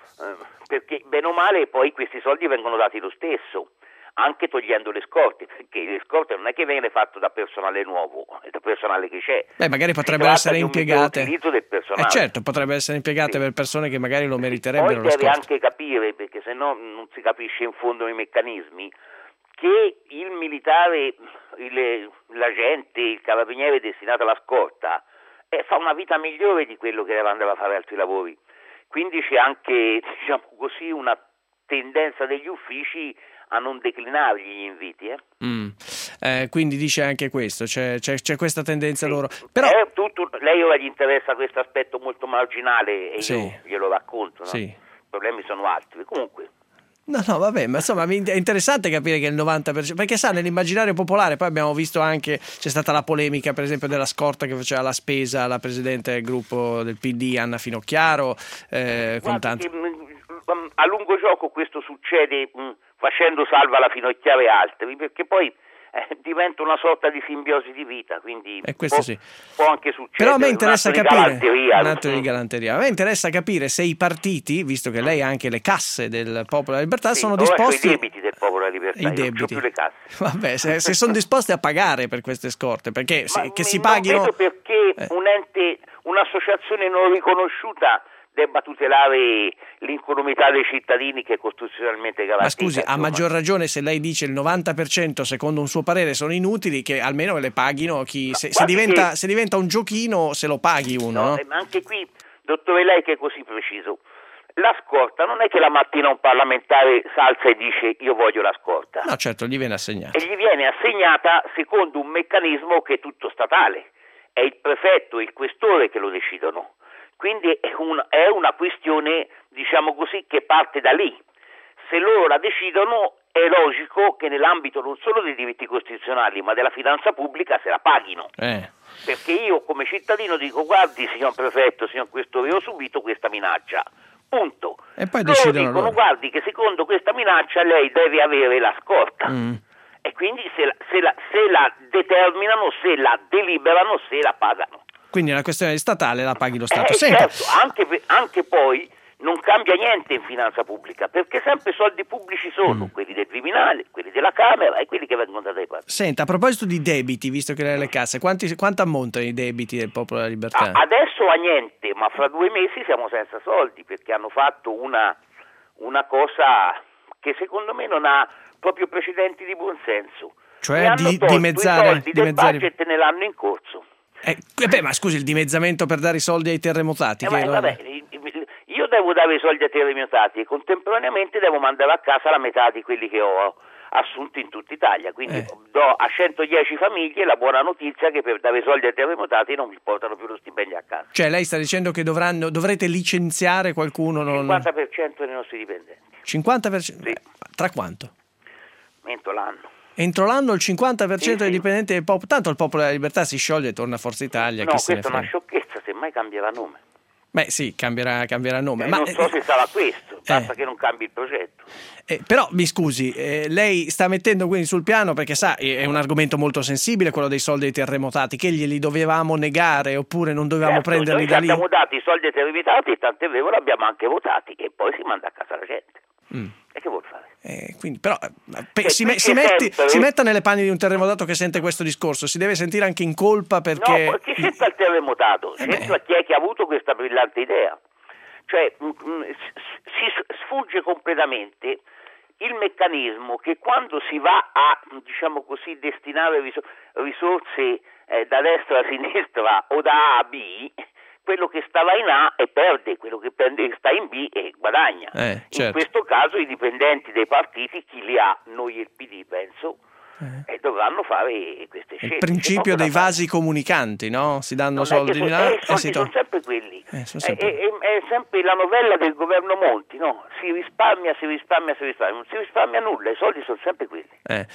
Speaker 3: bene o male poi questi soldi vengono dati lo stesso, anche togliendo le scorte, perché le scorte non è che viene fatto da personale nuovo, è da personale che c'è.
Speaker 2: Magari potrebbero essere impiegate.
Speaker 3: L'utilizzo del personale.
Speaker 2: Certo, potrebbe essere impiegate per persone che magari lo meriterebbero.
Speaker 3: Poi deve anche capire, perché se no non si capisce in fondo i meccanismi, che il militare, l'agente, il carabiniere destinato alla scorta fa una vita migliore di quello che deve andare a fare altri lavori. Quindi c'è anche, diciamo così, una tendenza degli uffici a non declinargli gli inviti.
Speaker 2: Quindi dice anche questo, c'è questa tendenza loro. Però
Speaker 3: lei ora gli interessa questo aspetto molto marginale e io glielo racconto, no?
Speaker 2: Sì.
Speaker 3: I problemi sono altri. Comunque.
Speaker 2: No, vabbè, ma insomma è interessante capire che il 90%, perché sa, nell'immaginario popolare poi abbiamo visto anche, c'è stata la polemica per esempio della scorta che faceva la spesa la presidente del gruppo del PD Anna Finocchiaro, con tanti...
Speaker 3: A lungo gioco questo succede facendo salva la Finocchiaro e altri, perché poi diventa una sorta di simbiosi di vita, quindi può anche succedere.
Speaker 2: Però a me interessa capire
Speaker 3: un
Speaker 2: atto di galanteria. A me interessa capire se i partiti, visto che lei ha anche le casse del Popolo della Libertà, sono disposti.
Speaker 3: I debiti del Popolo della Libertà,
Speaker 2: i debiti.
Speaker 3: Non c'ho più le casse.
Speaker 2: Vabbè, se sono disposti a pagare per queste scorte, perché che si paghino.
Speaker 3: Non vedo perché un'associazione non riconosciuta debba tutelare l'incolumità dei cittadini che è costituzionalmente garantita.
Speaker 2: Ma scusi, a maggior ragione se lei dice il 90% secondo un suo parere sono inutili, che almeno le paghino se diventa un giochino, se lo paghi uno. No?
Speaker 3: Ma anche qui, dottore, lei che è così preciso, la scorta non è che la mattina un parlamentare salza e dice io voglio la scorta.
Speaker 2: No, certo, gli viene assegnata.
Speaker 3: E gli viene assegnata secondo un meccanismo che è tutto statale. È il prefetto e il questore che lo decidono. Quindi è una questione, diciamo così, che parte da lì. Se loro la decidono è logico che nell'ambito non solo dei diritti costituzionali ma della finanza pubblica se la paghino. Perché io come cittadino dico guardi signor prefetto, signor questore, ho subito questa minaccia, punto.
Speaker 2: E poi
Speaker 3: loro dicono guardi che secondo questa minaccia lei deve avere la scorta. E quindi se la determinano, se la deliberano, se la pagano.
Speaker 2: Quindi è una questione statale, la paghi lo Stato.
Speaker 3: Certo, anche poi non cambia niente in finanza pubblica, perché sempre soldi pubblici sono, quelli del Viminale, quelli della Camera e quelli che vengono dai partiti.
Speaker 2: Senta, a proposito di debiti, visto che lei ha le casse, quanto ammontano i debiti del Popolo della Libertà?
Speaker 3: Adesso a niente, ma fra 2 mesi siamo senza soldi, perché hanno fatto una cosa che secondo me non ha proprio precedenti di buonsenso.
Speaker 2: Cioè dimezzare
Speaker 3: i soldi del budget ne l'hanno in corso.
Speaker 2: Ma scusi, il dimezzamento per dare i soldi ai terremotati?
Speaker 3: Io devo dare i soldi ai terremotati e contemporaneamente devo mandare a casa la metà di quelli che ho assunti in tutta Italia, quindi do a 110 famiglie la buona notizia che per dare i soldi ai terremotati non mi portano più lo stipendio a casa.
Speaker 2: Cioè lei sta dicendo che dovrete licenziare qualcuno?
Speaker 3: Il 50% dei nostri dipendenti.
Speaker 2: 50%?
Speaker 3: Sì.
Speaker 2: Tra quanto?
Speaker 3: Entro l'anno.
Speaker 2: Entro l'anno il 50% dei dipendenti del Popolo. Tanto il Popolo della Libertà si scioglie e torna a Forza Italia.
Speaker 3: No, questa è una sciocchezza, semmai cambierà nome.
Speaker 2: Beh sì, cambierà nome.
Speaker 3: Ma non so se sarà questo, basta che non cambi il progetto.
Speaker 2: Però mi scusi, lei sta mettendo quindi sul piano, perché sa, è un argomento molto sensibile quello dei soldi ai terremotati, che glieli dovevamo negare oppure non dovevamo prenderli da lì?
Speaker 3: Abbiamo dato i soldi ai terremotati e tant'è vero l'abbiamo anche votati e poi si manda a casa la gente. E che vuol fare?
Speaker 2: Quindi, però si metta nelle panni di un terremotato che sente questo discorso, si deve sentire anche in colpa perché...
Speaker 3: No, perché c'entra il terremotato, c'entra chi è che ha avuto questa brillante idea. Cioè si sfugge completamente il meccanismo che quando si va a, diciamo così, destinare risorse da destra a sinistra o da A a B, quello che stava in A e perde, quello che sta in B e guadagna.
Speaker 2: Certo.
Speaker 3: In questo caso i dipendenti dei partiti, chi li ha, noi e il PD penso, dovranno fare queste scelte.
Speaker 2: Il principio dei vasi comunicanti, no? Si danno soldi di là e si
Speaker 3: sono sempre quelli. È sempre la novella del governo Monti, no? Si risparmia, non si risparmia nulla, i soldi sono sempre quelli.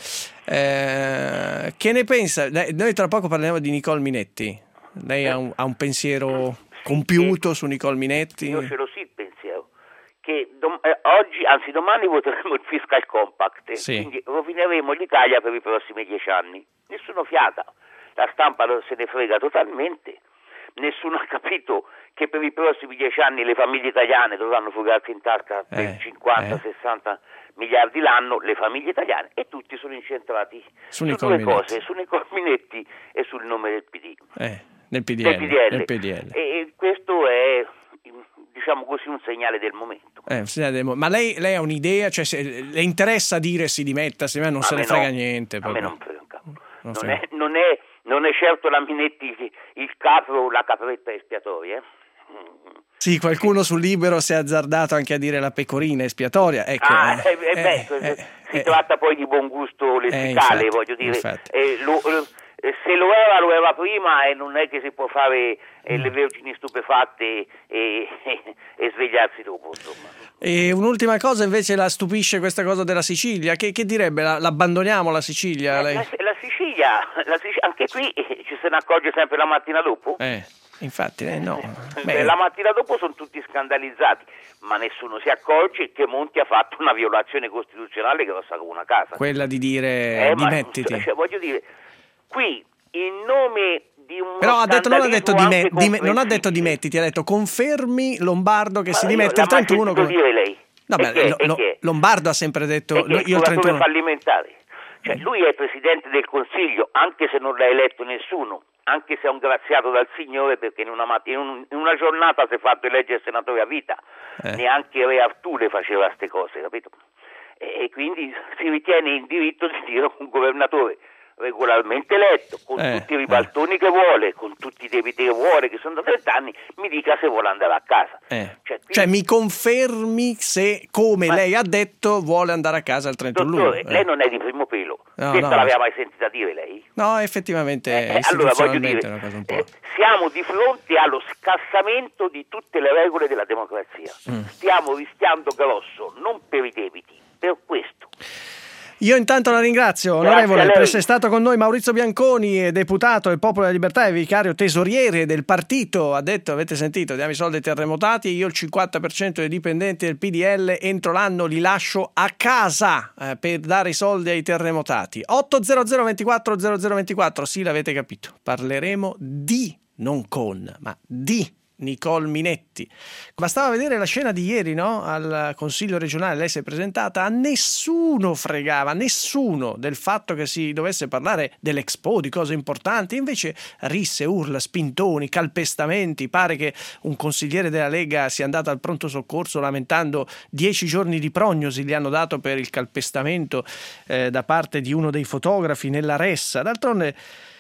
Speaker 2: Che ne pensa? Noi tra poco parleremo di Nicole Minetti. Lei ha un pensiero compiuto su Nicole Minetti?
Speaker 3: Io ce l'ho il pensiero che oggi, anzi domani voteremo il Fiscal Compact, quindi rovineremo l'Italia per i prossimi 10 anni. Nessuno fiata, la stampa se ne frega totalmente, nessuno ha capito che per i prossimi 10 anni le famiglie italiane dovranno fugarsi in tasca per 50-60 miliardi l'anno, le famiglie italiane, e tutti sono incentrati su due cose, su Nicole Minetti e sul nome del PD.
Speaker 2: Nel PDL.
Speaker 3: E questo è, diciamo così, un segnale del momento.
Speaker 2: Ma lei ha un'idea? Cioè, se le interessa dire si dimetta, se non se ne frega niente?
Speaker 3: A me non frega un capo. Non è certo la Minetti il capro o la capretta espiatoria.
Speaker 2: Sì, qualcuno sul Libero si è azzardato anche a dire la pecorina espiatoria. Ecco,
Speaker 3: si tratta poi di buon gusto lessicale,
Speaker 2: infatti,
Speaker 3: voglio dire.
Speaker 2: Infatti.
Speaker 3: Se lo era prima, e non è che si può fare le vergini stupefatte e svegliarsi dopo, insomma.
Speaker 2: E un'ultima cosa invece la stupisce questa cosa della Sicilia. Che direbbe? L'abbandoniamo la Sicilia? Lei?
Speaker 3: La Sicilia, anche qui ci se ne accorge sempre la mattina dopo.
Speaker 2: Infatti, no.
Speaker 3: La mattina dopo sono tutti scandalizzati, ma nessuno si accorge che Monti ha fatto una violazione costituzionale grossa come una casa.
Speaker 2: Quella di dire dimettiti.
Speaker 3: Voglio dire, qui in nome di un
Speaker 2: però non ha detto dimettiti, ha detto confermi Lombardo che si dimette il 31.
Speaker 3: Dire lei.
Speaker 2: Lombardo ha sempre detto io il 31.
Speaker 3: Fallimentare. Cioè, lui è presidente del Consiglio, anche se non l'ha eletto nessuno, anche se è un graziato dal Signore, perché in una giornata si è fatto eleggere senatore a vita. Neanche Re Artù le faceva queste cose, capito? E quindi si ritiene in diritto di dire un governatore regolarmente eletto, con tutti i ribaltoni che vuole, con tutti i debiti che vuole, che sono da 30 anni, mi dica se vuole andare a casa.
Speaker 2: Cioè mi confermi se, come lei ha detto, vuole andare a casa il 31 luglio.
Speaker 3: Dottore, lei non è di primo pelo. Questa l'aveva mai sentita dire lei?
Speaker 2: No, effettivamente
Speaker 3: allora voglio dire,
Speaker 2: è una cosa un po'.
Speaker 3: Siamo di fronte allo scassamento di tutte le regole della democrazia. Stiamo rischiando grosso, non per i debiti, per questo.
Speaker 2: Io intanto la ringrazio, onorevole, per essere stato con noi. Maurizio Bianconi, deputato del Popolo della Libertà e vicario tesoriere del partito, ha detto, avete sentito, diamo i soldi ai terremotati, io il 50% dei dipendenti del PDL entro l'anno li lascio a casa per dare i soldi ai terremotati. 800 24 0024, sì, l'avete capito, parleremo di, non con, ma di Nicole Minetti. Bastava vedere la scena di ieri, no? Al Consiglio regionale lei si è presentata, a nessuno fregava, nessuno del fatto che si dovesse parlare dell'Expo, di cose importanti, invece risse, urla, spintoni, calpestamenti. Pare che un consigliere della Lega sia andato al pronto soccorso lamentando 10 giorni di prognosi gli hanno dato per il calpestamento da parte di uno dei fotografi nella Ressa. D'altronde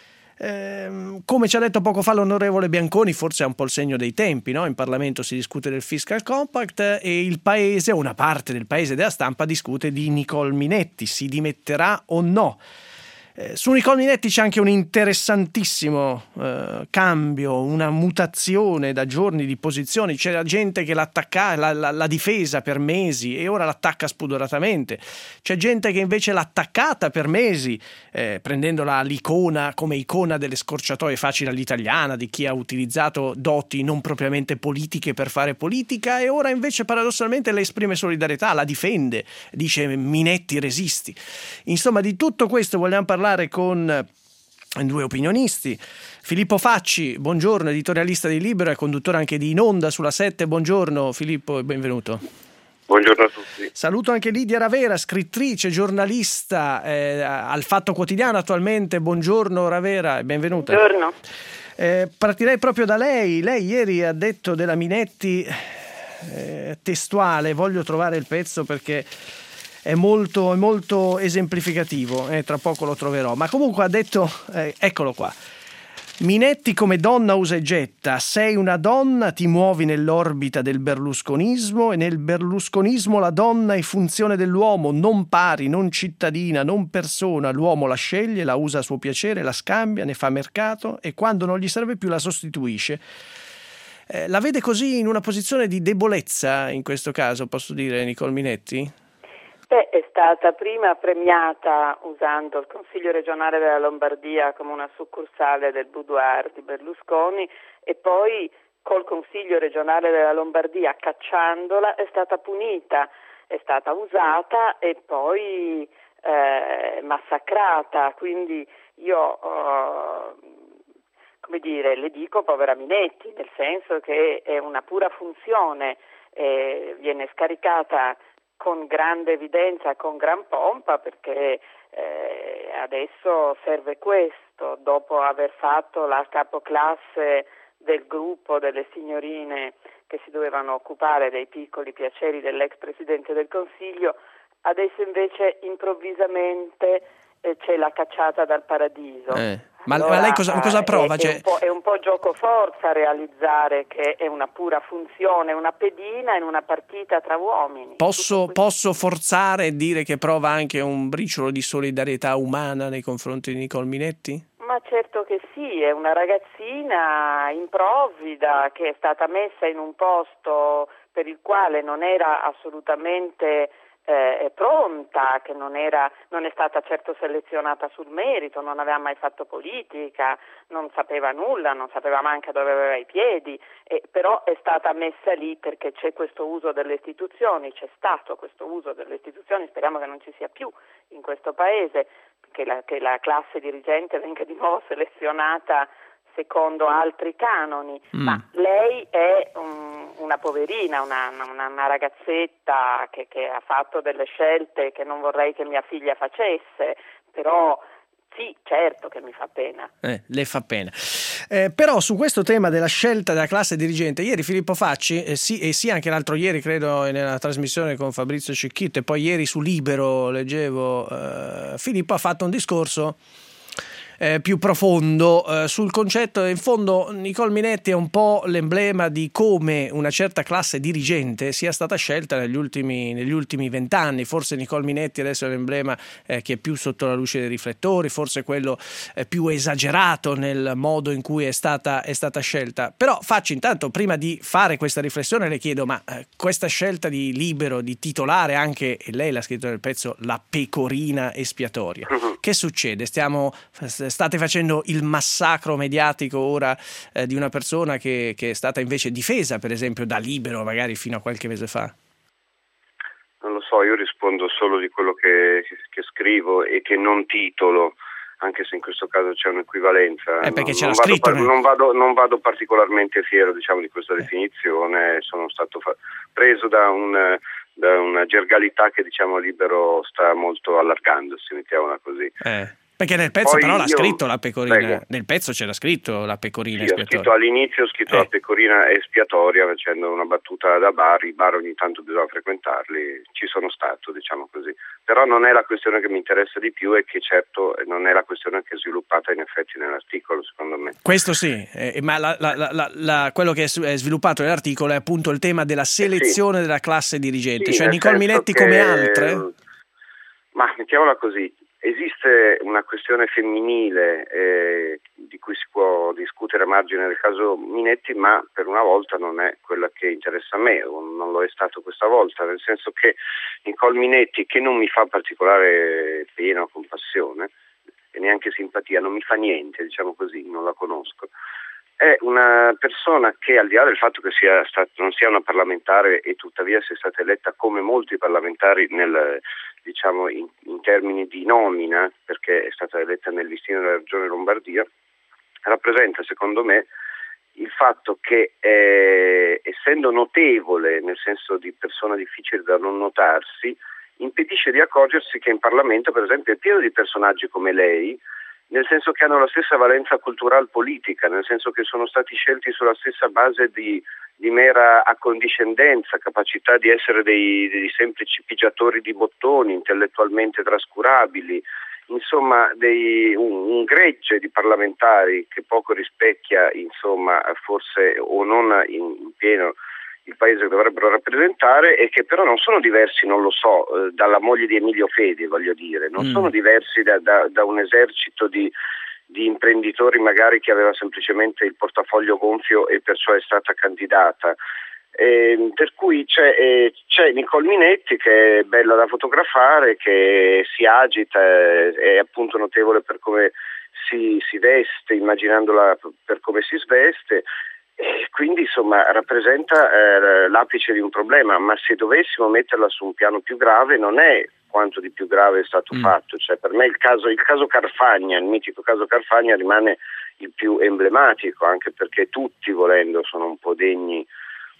Speaker 2: come ci ha detto poco fa l'onorevole Bianconi, forse è un po' il segno dei tempi, no? In Parlamento si discute del Fiscal Compact e il paese, una parte del paese della stampa, discute di Nicole Minetti, si dimetterà o no. Su Nicole Minetti c'è anche un interessantissimo cambio, una mutazione da giorni di posizioni. C'era gente che l'ha difesa per mesi e ora l'attacca spudoratamente. C'è gente che invece l'ha attaccata per mesi, prendendola l'icona come icona delle scorciatoie facili all'italiana, di chi ha utilizzato doti non propriamente politiche per fare politica, e ora invece paradossalmente le esprime solidarietà, la difende, dice Minetti resisti. Insomma, di tutto questo vogliamo parlare con due opinionisti. Filippo Facci, buongiorno, editorialista di Libero e conduttore anche di In Onda sulla 7. Buongiorno Filippo e benvenuto.
Speaker 4: Buongiorno a tutti.
Speaker 2: Saluto anche Lidia Ravera, scrittrice, giornalista al Fatto Quotidiano attualmente. Buongiorno Ravera e benvenuta.
Speaker 5: Buongiorno.
Speaker 2: Partirei proprio da lei. Lei ieri ha detto della Minetti, testuale, voglio trovare il pezzo perché è molto esemplificativo, tra poco lo troverò, ma comunque ha detto, eccolo qua: Minetti come donna usa e getta, sei una donna, ti muovi nell'orbita del berlusconismo e nel berlusconismo la donna è funzione dell'uomo, non pari, non cittadina, non persona, l'uomo la sceglie, la usa a suo piacere, la scambia, ne fa mercato e quando non gli serve più la sostituisce. La vede così in una posizione di debolezza in questo caso, posso dire, Nicole Minetti?
Speaker 5: È stata prima premiata usando il Consiglio regionale della Lombardia come una succursale del boudoir di Berlusconi e poi col Consiglio regionale della Lombardia cacciandola è stata punita, è stata usata e poi massacrata. Quindi io le dico povera Minetti, nel senso che è una pura funzione, viene scaricata con grande evidenza, con gran pompa, perché adesso serve questo, dopo aver fatto la capoclasse del gruppo delle signorine che si dovevano occupare dei piccoli piaceri dell'ex Presidente del Consiglio, adesso invece improvvisamente c'è la cacciata dal paradiso.
Speaker 2: Ma lei cosa prova?
Speaker 5: È un po' gioco forza realizzare che è una pura funzione, una pedina in una partita tra uomini.
Speaker 2: Posso forzare e dire che prova anche un briciolo di solidarietà umana nei confronti di Nicole Minetti?
Speaker 5: Ma certo che sì, è una ragazzina improvvida che è stata messa in un posto per il quale non era assolutamente pronta, che non è stata certo selezionata sul merito, non aveva mai fatto politica, non sapeva nulla, non sapeva neanche dove aveva i piedi, però è stata messa lì perché c'è questo uso delle istituzioni, c'è stato questo uso delle istituzioni, speriamo che non ci sia più in questo paese, che la classe dirigente venga di nuovo selezionata secondo altri canoni, ma lei è una poverina, una ragazzetta che ha fatto delle scelte che non vorrei che mia figlia facesse, però sì, certo che mi fa pena.
Speaker 2: Le fa pena. Però su questo tema della scelta della classe dirigente, ieri Filippo Facci, sì anche l'altro ieri credo nella trasmissione con Fabrizio Cecchitto e poi ieri su Libero leggevo, Filippo ha fatto un discorso più profondo sul concetto. In fondo Nicole Minetti è un po' l'emblema di come una certa classe dirigente sia stata scelta negli ultimi 20 anni. Forse Nicole Minetti adesso è l'emblema che è più sotto la luce dei riflettori, forse quello più esagerato nel modo in cui è stata scelta. Però Facci, intanto, prima di fare questa riflessione le chiedo, ma questa scelta di Libero di titolare anche, e lei l'ha scritto nel pezzo, la pecorina espiatoria, che succede? State facendo il massacro mediatico ora di una persona che è stata invece difesa, per esempio, da Libero magari fino a qualche mese fa?
Speaker 4: Non lo so, io rispondo solo di quello che scrivo e che non titolo, anche se in questo caso c'è un'equivalenza.
Speaker 2: Perché c'era scritto.
Speaker 4: Non vado particolarmente fiero, diciamo, di questa definizione. Sono stato preso da una gergalità che, diciamo, Libero sta molto allargandosi, mettiamola così.
Speaker 2: Perché nel pezzo
Speaker 4: poi
Speaker 2: però l'ha scritto la pecorina.
Speaker 4: Prego.
Speaker 2: Nel pezzo c'era scritto la pecorina
Speaker 4: espiatoria. All'inizio ho scritto la pecorina espiatoria facendo una battuta da bar. I bar ogni tanto bisogna frequentarli, ci sono stato, diciamo così. Però non è la questione che mi interessa di più e che certo non è la questione che è sviluppata in effetti nell'articolo, secondo me.
Speaker 2: Questo sì, ma quello che è sviluppato nell'articolo è appunto il tema della selezione della classe dirigente, cioè Nicole Minetti come altre?
Speaker 4: Ma mettiamola così. Esiste una questione femminile di cui si può discutere a margine del caso Minetti, ma per una volta non è quella che interessa a me, o non lo è stato questa volta, nel senso che Nicole Minetti, che non mi fa particolare pena o compassione e neanche simpatia, non mi fa niente, diciamo così, non la conosco, è una persona che, al di là del fatto che non sia una parlamentare e tuttavia sia stata eletta come molti parlamentari diciamo in termini di nomina, perché è stata eletta nel listino della Regione Lombardia, rappresenta secondo me il fatto che essendo notevole, nel senso di persona difficile da non notarsi, impedisce di accorgersi che in Parlamento, per esempio, è pieno di personaggi come lei, nel senso che hanno la stessa valenza cultural politica, nel senso che sono stati scelti sulla stessa base di mera accondiscendenza, capacità di essere dei semplici pigiatori di bottoni, intellettualmente trascurabili, insomma un gregge di parlamentari che poco rispecchia, insomma, forse o non in pieno il paese che dovrebbero rappresentare, e che però non sono diversi, non lo so, dalla moglie di Emilio Fede, voglio dire, non sono diversi da un esercito di imprenditori magari che aveva semplicemente il portafoglio gonfio e perciò è stata candidata. Per cui c'è Nicole Minetti che è bella da fotografare, che si agita, è appunto notevole per come si veste, immaginandola per come si sveste, e quindi insomma rappresenta l'apice di un problema, ma se dovessimo metterla su un piano più grave non è quanto di più grave è stato fatto, cioè per me il caso Carfagna, il mitico caso Carfagna rimane il più emblematico, anche perché tutti volendo sono un po' degni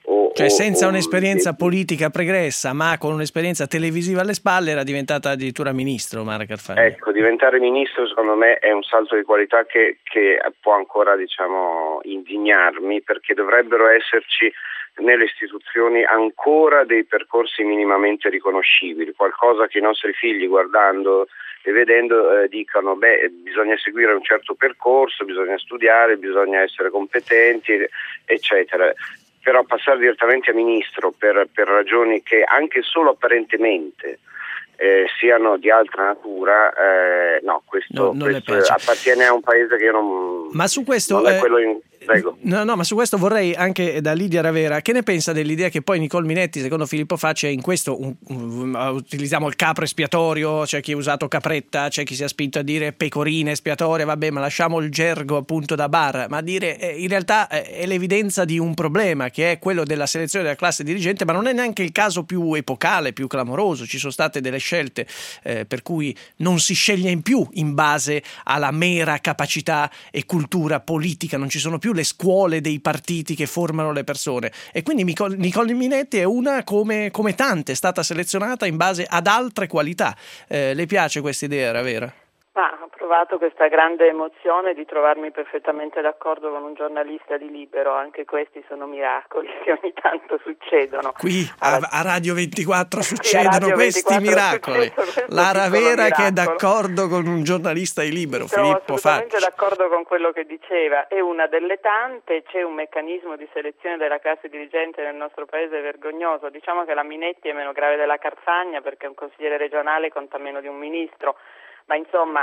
Speaker 2: Cioè senza un'esperienza politica pregressa, ma con un'esperienza televisiva alle spalle, era diventata addirittura ministro Mara Carfagna.
Speaker 4: Ecco, diventare ministro secondo me è un salto di qualità che può ancora, indignarmi, perché dovrebbero esserci nelle istituzioni ancora dei percorsi minimamente riconoscibili, qualcosa che i nostri figli, guardando e vedendo, dicano bisogna seguire un certo percorso, bisogna studiare, bisogna essere competenti, eccetera. Però passare direttamente a ministro per ragioni che anche solo apparentemente siano di altra natura, questo appartiene a un paese che io non...
Speaker 2: Ma su questo...
Speaker 4: non è quello Prego.
Speaker 2: No, ma su questo vorrei anche da Lidia Ravera, che ne pensa dell'idea che poi Nicole Minetti, secondo Filippo Facci, è in questo utilizziamo il capro espiatorio, c'è chi ha usato capretta, c'è chi si è spinto a dire pecorina espiatoria, vabbè, ma lasciamo il gergo appunto da bar, ma dire in realtà è l'evidenza di un problema che è quello della selezione della classe dirigente, ma non è neanche il caso più epocale, più clamoroso. Ci sono state delle scelte per cui non si sceglie in più in base alla mera capacità e cultura politica, non ci sono più le scuole dei partiti che formano le persone, e quindi Nicole Minetti è una come tante, è stata selezionata in base ad altre qualità. Le piace questa idea, Ravera?
Speaker 5: Ho provato questa grande emozione di trovarmi perfettamente d'accordo con un giornalista di Libero. Anche questi sono miracoli che ogni tanto succedono.
Speaker 2: Qui a Radio 24 succedono questi miracoli. La Ravera che è d'accordo con un giornalista di Libero, Filippo Facci.
Speaker 5: Sono assolutamente d'accordo con quello che diceva. È una delle tante, c'è un meccanismo di selezione della classe dirigente nel nostro paese vergognoso. Diciamo che la Minetti è meno grave della Carfagna perché un consigliere regionale conta meno di un ministro. Ma insomma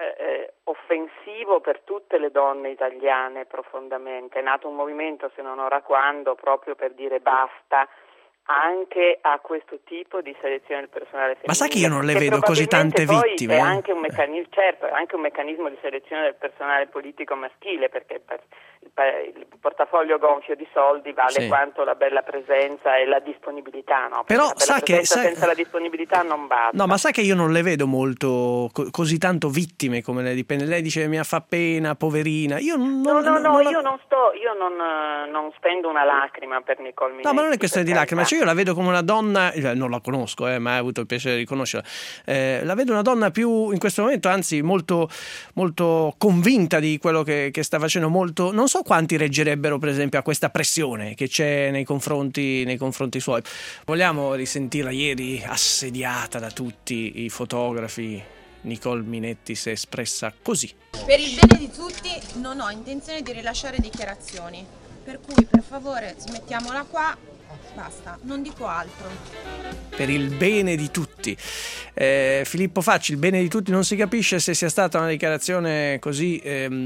Speaker 5: offensivo per tutte le donne italiane profondamente. È nato un movimento, se non ora quando, proprio per dire basta anche a questo tipo di selezione del personale femminile.
Speaker 2: Ma sa che io non le vedo così tante vittime?
Speaker 5: È anche un meccanismo, certo, è anche un meccanismo di selezione del personale politico maschile, perché il portafoglio gonfio di soldi vale quanto la bella presenza e la disponibilità, no?
Speaker 2: Però
Speaker 5: senza la disponibilità non basta.
Speaker 2: No, ma sa che io non le vedo molto così tanto vittime come lei dipende. Lei dice mi fa pena, poverina. Io non
Speaker 5: spendo una lacrima per Nicole Minetti.
Speaker 2: No, ma non è questione di lacrime, io la vedo come una donna, non la conosco, ma ho avuto il piacere di conoscerla. La vedo una donna più in questo momento, anzi molto, molto convinta di quello che sta facendo, molto. Non so quanti reggerebbero per esempio a questa pressione che c'è nei confronti suoi. Vogliamo risentirla? Ieri assediata da tutti i fotografi, Nicole Minetti si è espressa così:
Speaker 6: per il bene di tutti non ho intenzione di rilasciare dichiarazioni, per cui per favore smettiamola qua. Basta, non dico altro.
Speaker 2: Per il bene di tutti. Filippo Facci, il bene di tutti non si capisce se sia stata una dichiarazione così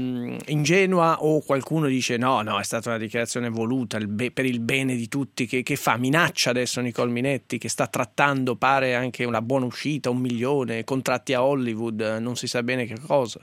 Speaker 2: ingenua o qualcuno dice no, è stata una dichiarazione voluta per il bene di tutti, che fa, minaccia adesso Nicole Minetti, che sta trattando, pare anche una buona uscita, 1 milione, contratti a Hollywood, non si sa bene che cosa.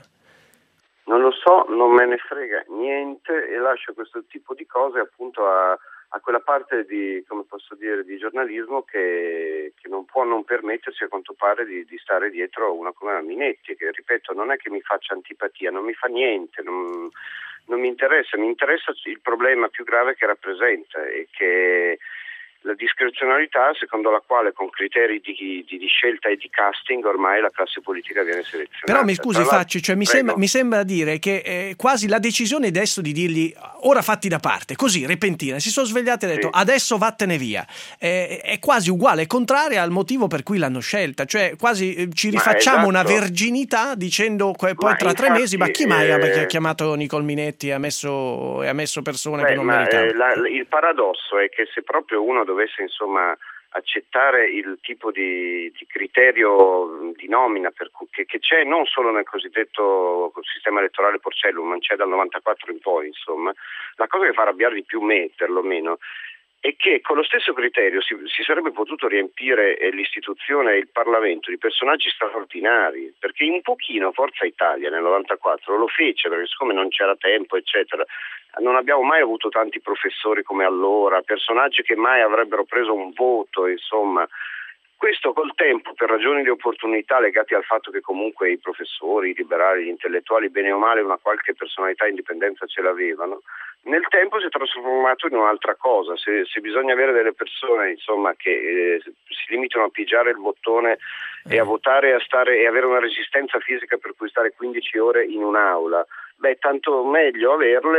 Speaker 4: Non lo so, non me ne frega niente e lascio questo tipo di cose appunto a quella parte di, come posso dire, di giornalismo che non può non permettersi a quanto pare di stare dietro una come la Minetti, che ripeto non è che mi faccia antipatia, non mi fa niente, non mi interessa, mi interessa il problema più grave che rappresenta e che la discrezionalità secondo la quale con criteri di scelta e di casting ormai la classe politica viene selezionata.
Speaker 2: Però mi scusi Facci, cioè mi sembra dire che quasi la decisione adesso di dirgli ora fatti da parte, così repentina, si sono svegliati e detto adesso vattene via, è quasi uguale, contraria al motivo per cui l'hanno scelta, cioè quasi ci rifacciamo una verginità dicendo poi tra 3 mesi ma chi mai ha chiamato Nicole Minetti e ha messo persone che non meritavano.
Speaker 4: Il paradosso è che se proprio uno dovesse insomma accettare il tipo di criterio di nomina che c'è non solo nel cosiddetto sistema elettorale Porcellum, ma c'è dal 94 in poi, insomma, la cosa che fa arrabbiare di più me perlomeno è che con lo stesso criterio si sarebbe potuto riempire l'istituzione e il Parlamento di personaggi straordinari, perché un pochino Forza Italia nel 94 lo fece, perché siccome non c'era tempo eccetera, non abbiamo mai avuto tanti professori come allora, personaggi che mai avrebbero preso un voto, insomma. Questo col tempo, per ragioni di opportunità legate al fatto che comunque i professori, i liberali, gli intellettuali, bene o male una qualche personalità e indipendenza ce l'avevano, nel tempo si è trasformato in un'altra cosa. Se bisogna avere delle persone, insomma, che si limitano a pigiare il bottone e a votare e avere una resistenza fisica per cui stare 15 ore in un'aula, tanto meglio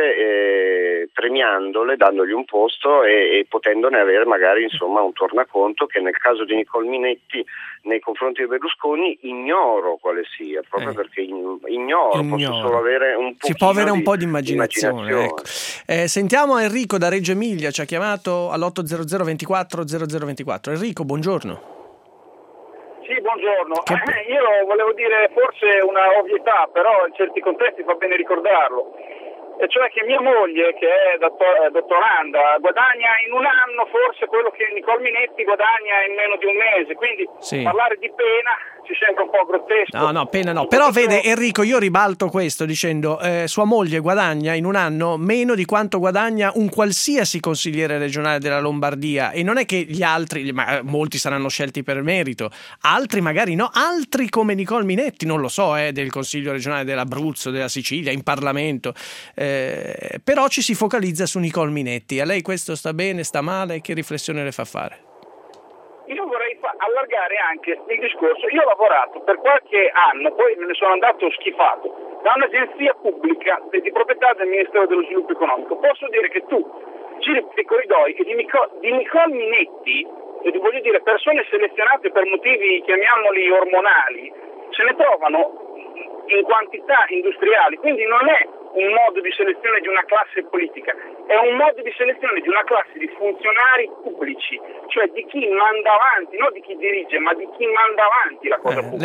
Speaker 4: averle premiandole, dandogli un posto e potendone avere magari, insomma, un tornaconto che nel caso di Nicole Minetti nei confronti di Berlusconi ignoro quale sia, proprio perché ignoro, posso solo avere un po'.
Speaker 2: Si può avere un po' di immaginazione. Ecco. Sentiamo Enrico da Reggio Emilia, ci ha chiamato all'800 24 0024. Enrico, buongiorno.
Speaker 7: Sì, buongiorno. Io volevo dire forse una ovvietà, però in certi contesti fa bene ricordarlo, e cioè che mia moglie, che è dottoranda, guadagna in un anno forse quello che Nicole Minetti guadagna in meno di un mese, quindi parlare di pena ci sembra un po' grottesco.
Speaker 2: No, pena no. Però vede Enrico, io ribalto questo dicendo sua moglie guadagna in un anno meno di quanto guadagna un qualsiasi consigliere regionale della Lombardia, e non è che gli altri, ma molti saranno scelti per merito, altri magari no, altri come Nicole Minetti, non lo so, del Consiglio regionale dell'Abruzzo, della Sicilia, in Parlamento, però ci si focalizza su Nicole Minetti. A lei questo sta bene, sta male? Che riflessione le fa fare?
Speaker 7: Io vorrei allargare anche il discorso. Io ho lavorato per qualche anno, poi me ne sono andato schifato, da un'agenzia pubblica di proprietà del Ministero dello Sviluppo Economico. Posso dire che tu giri per i corridoi e di Nicole Minetti, e voglio dire persone selezionate per motivi, chiamiamoli ormonali, se ne trovano in quantità industriali, quindi non è un modo di selezione di una classe politica, è un modo di selezione di una classe di funzionari pubblici, cioè di chi manda avanti, non di chi dirige, ma di chi manda avanti la cosa pubblica.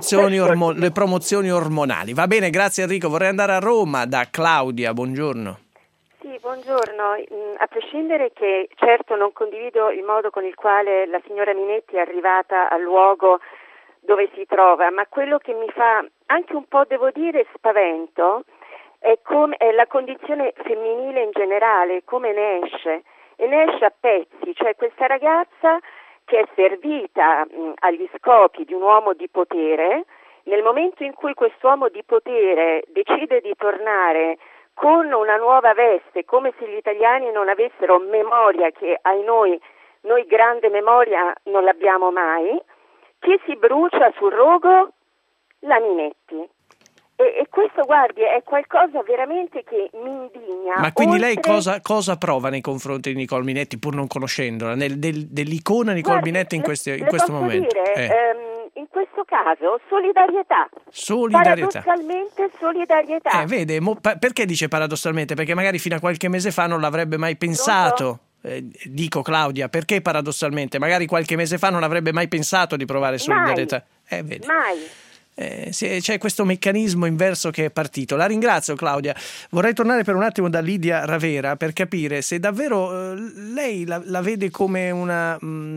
Speaker 2: Le promozioni ormonali. Va bene, grazie Enrico. Vorrei andare a Roma da Claudia, buongiorno.
Speaker 8: Sì, buongiorno. A prescindere che certo non condivido il modo con il quale la signora Minetti è arrivata al luogo dove si trova, ma quello che mi fa anche un po', devo dire, spavento è la condizione femminile in generale, come ne esce, e ne esce a pezzi, cioè questa ragazza che è servita agli scopi di un uomo di potere, nel momento in cui quest'uomo di potere decide di tornare con una nuova veste, come se gli italiani non avessero memoria, che ai noi grande memoria non l'abbiamo mai, chi si brucia sul rogo? La Minetti. E questo, guardi, è qualcosa veramente che mi indigna.
Speaker 2: Ma quindi lei cosa prova nei confronti di Nicole Minetti, pur non conoscendola, dell'icona Nicole Minetti in questo momento?
Speaker 8: In questo caso solidarietà. Paradossalmente solidarietà.
Speaker 2: Vede, perché dice paradossalmente? Perché magari fino a qualche mese fa non l'avrebbe mai pensato. Dico Claudia, perché paradossalmente? Magari qualche mese fa non avrebbe mai pensato di provare solidarietà. Vede.
Speaker 8: Mai.
Speaker 2: C'è questo meccanismo inverso che è partito. La ringrazio Claudia. Vorrei tornare per un attimo da Lidia Ravera per capire se davvero lei la vede come una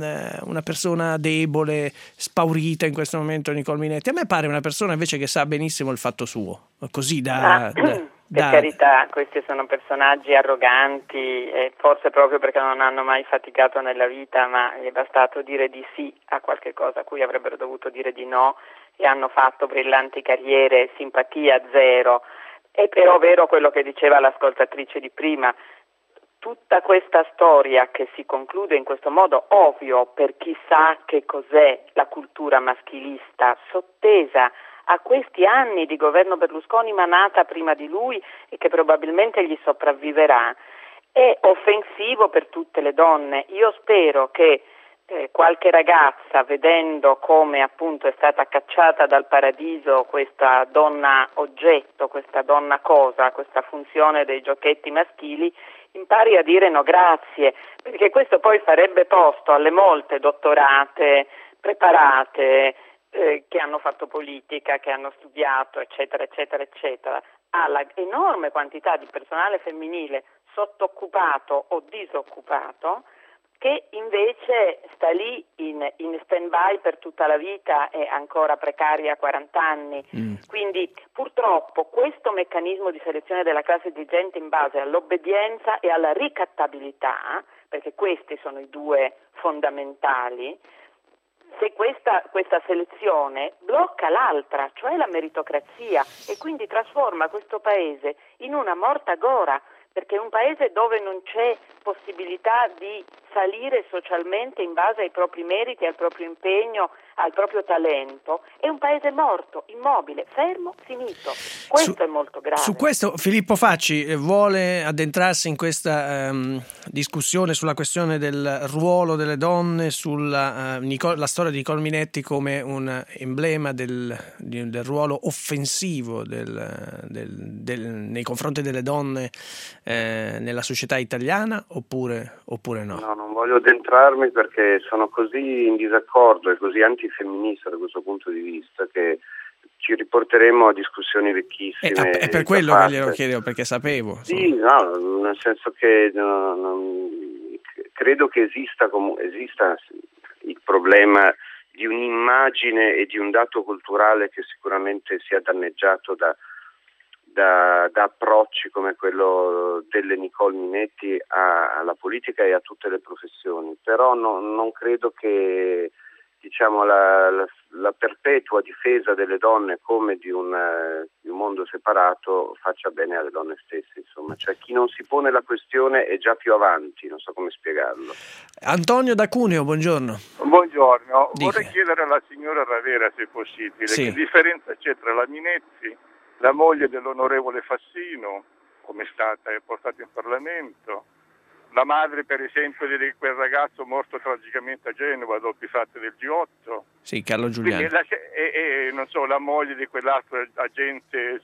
Speaker 2: persona debole, spaurita in questo momento Nicole Minetti. A me pare una persona invece che sa benissimo il fatto suo, così
Speaker 5: per carità, questi sono personaggi arroganti, e forse proprio perché non hanno mai faticato nella vita, ma gli è bastato dire di sì a qualche cosa a cui avrebbero dovuto dire di no, e hanno fatto brillanti carriere, simpatia zero. È però vero quello che diceva l'ascoltatrice di prima, tutta questa storia che si conclude in questo modo, ovvio per chi sa che cos'è la cultura maschilista, sottesa a questi anni di governo Berlusconi, ma nata prima di lui e che probabilmente gli sopravviverà, è offensivo per tutte le donne. Io spero che qualche ragazza, vedendo come appunto è stata cacciata dal paradiso questa donna oggetto, questa donna cosa, questa funzione dei giochetti maschili, impari a dire no grazie, perché questo poi farebbe posto alle molte dottorate, preparate, che hanno fatto politica, che hanno studiato, eccetera, eccetera, eccetera, alla enorme quantità di personale femminile sottoccupato o disoccupato, che invece sta lì in stand-by per tutta la vita e ancora precaria a 40 anni. Quindi purtroppo questo meccanismo di selezione della classe dirigente in base all'obbedienza e alla ricattabilità, perché questi sono i due fondamentali, se questa selezione blocca l'altra, cioè la meritocrazia, e quindi trasforma questo paese in una morta gora, perché un paese dove non c'è possibilità di salire socialmente in base ai propri meriti, al proprio impegno, al proprio talento, è un paese morto, immobile, fermo, finito. Questo è molto grave.
Speaker 2: Su questo Filippo Facci vuole addentrarsi in questa discussione sulla questione del ruolo delle donne, sulla la storia di Nicole Minetti come un emblema del ruolo offensivo nei confronti delle donne nella società italiana, oppure no?
Speaker 4: No, non voglio addentrarmi perché sono così in disaccordo e così antifemminista da questo punto di vista che ci riporteremo a discussioni vecchissime.
Speaker 2: È per quello che glielo chiedevo, perché sapevo.
Speaker 4: Sì, no, nel senso che credo che esista il problema di un'immagine e di un dato culturale che sicuramente sia danneggiato da approcci come quello delle Nicole Minetti alla politica e a tutte le professioni, però non credo che la perpetua difesa delle donne come di un mondo separato faccia bene alle donne stesse, insomma, cioè chi non si pone la questione è già più avanti, non so come spiegarlo.
Speaker 2: Antonio da Cuneo, buongiorno.
Speaker 9: Buongiorno,
Speaker 2: Dica.
Speaker 9: Vorrei chiedere alla signora Ravera, se è possibile,
Speaker 2: Sì.
Speaker 9: che differenza c'è tra la Minetti, la moglie dell'onorevole Fassino, come è stata portata in Parlamento, la madre per esempio di quel ragazzo morto tragicamente a Genova dopo i fatti del G8.
Speaker 2: Sì, Carlo Giuliani.
Speaker 9: E non so, la moglie di quell'altro agente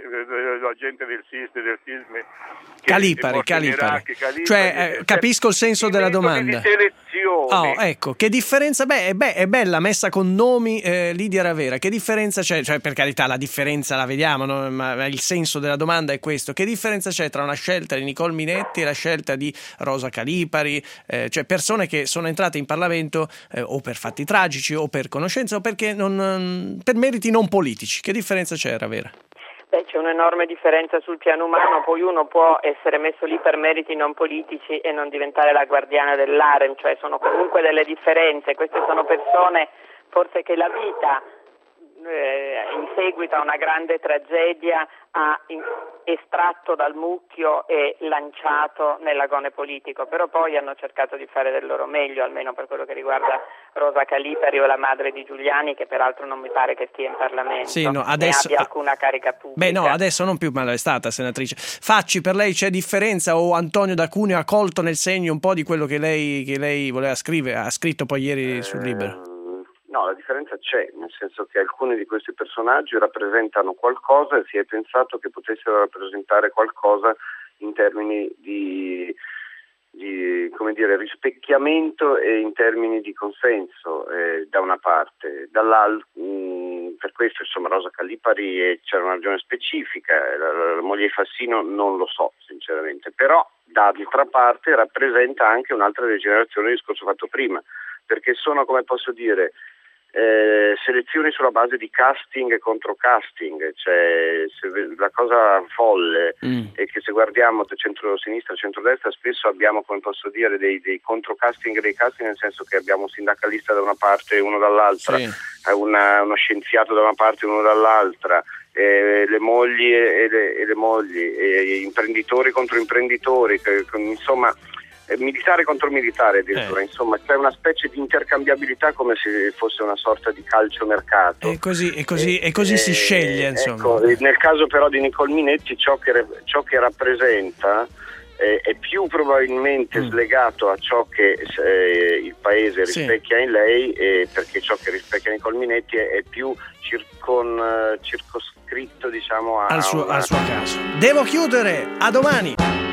Speaker 9: del SISMI,
Speaker 2: Calipari. Cioè, capisco il senso della domanda. Ecco, che differenza? È bella messa con nomi, Lidia Ravera. Che differenza c'è? Cioè, per carità, la differenza la vediamo, no? Ma il senso della domanda è questo. Che differenza c'è tra una scelta di Nicole Minetti e la scelta di Rosa Calipari? Cioè, persone che sono entrate in Parlamento o per fatti tragici o per conoscenza o perché per meriti non politici. Che differenza c'è, Ravera?
Speaker 5: C'è un'enorme differenza sul piano umano, poi uno può essere messo lì per meriti non politici e non diventare la guardiana dell'harem, cioè sono comunque delle differenze. Queste sono persone forse che la vita in seguito a una grande tragedia ha estratto dal mucchio e lanciato nell'agone politico, però poi hanno cercato di fare del loro meglio, almeno per quello che riguarda Rosa Calipari o la madre di Giuliani, che peraltro non mi pare che stia in Parlamento,
Speaker 2: sì, no, adesso,
Speaker 5: ne abbia alcuna carica pubblica.
Speaker 2: Beh no, adesso non più, ma è stata senatrice. Facci, per lei c'è differenza o Antonio da Cuneo ha colto nel segno un po' di quello che lei voleva scrivere, ha scritto poi ieri sul Libero?
Speaker 4: No, la differenza c'è, nel senso che alcuni di questi personaggi rappresentano qualcosa e si è pensato che potessero rappresentare qualcosa in termini di come dire, rispecchiamento e in termini di consenso da una parte, dall'altra. Per questo insomma Rosa Calipari c'era una ragione specifica, la moglie di Fassino non lo so sinceramente, però d'altra parte rappresenta anche un'altra degenerazione del discorso fatto prima, perché sono, come posso dire, selezioni sulla base di casting e controcasting, cioè la cosa folle è che se guardiamo da centro-sinistra e centrodestra spesso abbiamo, come posso dire, dei controcasting e dei casting, nel senso che abbiamo un sindacalista da una parte e uno dall'altra, sì. Uno scienziato da una parte e uno dall'altra, le mogli e le mogli, imprenditori contro imprenditori, insomma militare contro militare addirittura, insomma c'è una specie di intercambiabilità come se fosse una sorta di calciomercato e
Speaker 2: così si sceglie, insomma.
Speaker 4: Ecco, nel caso però di Nicole Minetti ciò che rappresenta è più probabilmente slegato a ciò che il paese rispecchia in lei, perché ciò che rispecchia Nicole Minetti è più circoscritto, diciamo, al suo caso.
Speaker 2: Devo chiudere, a domani.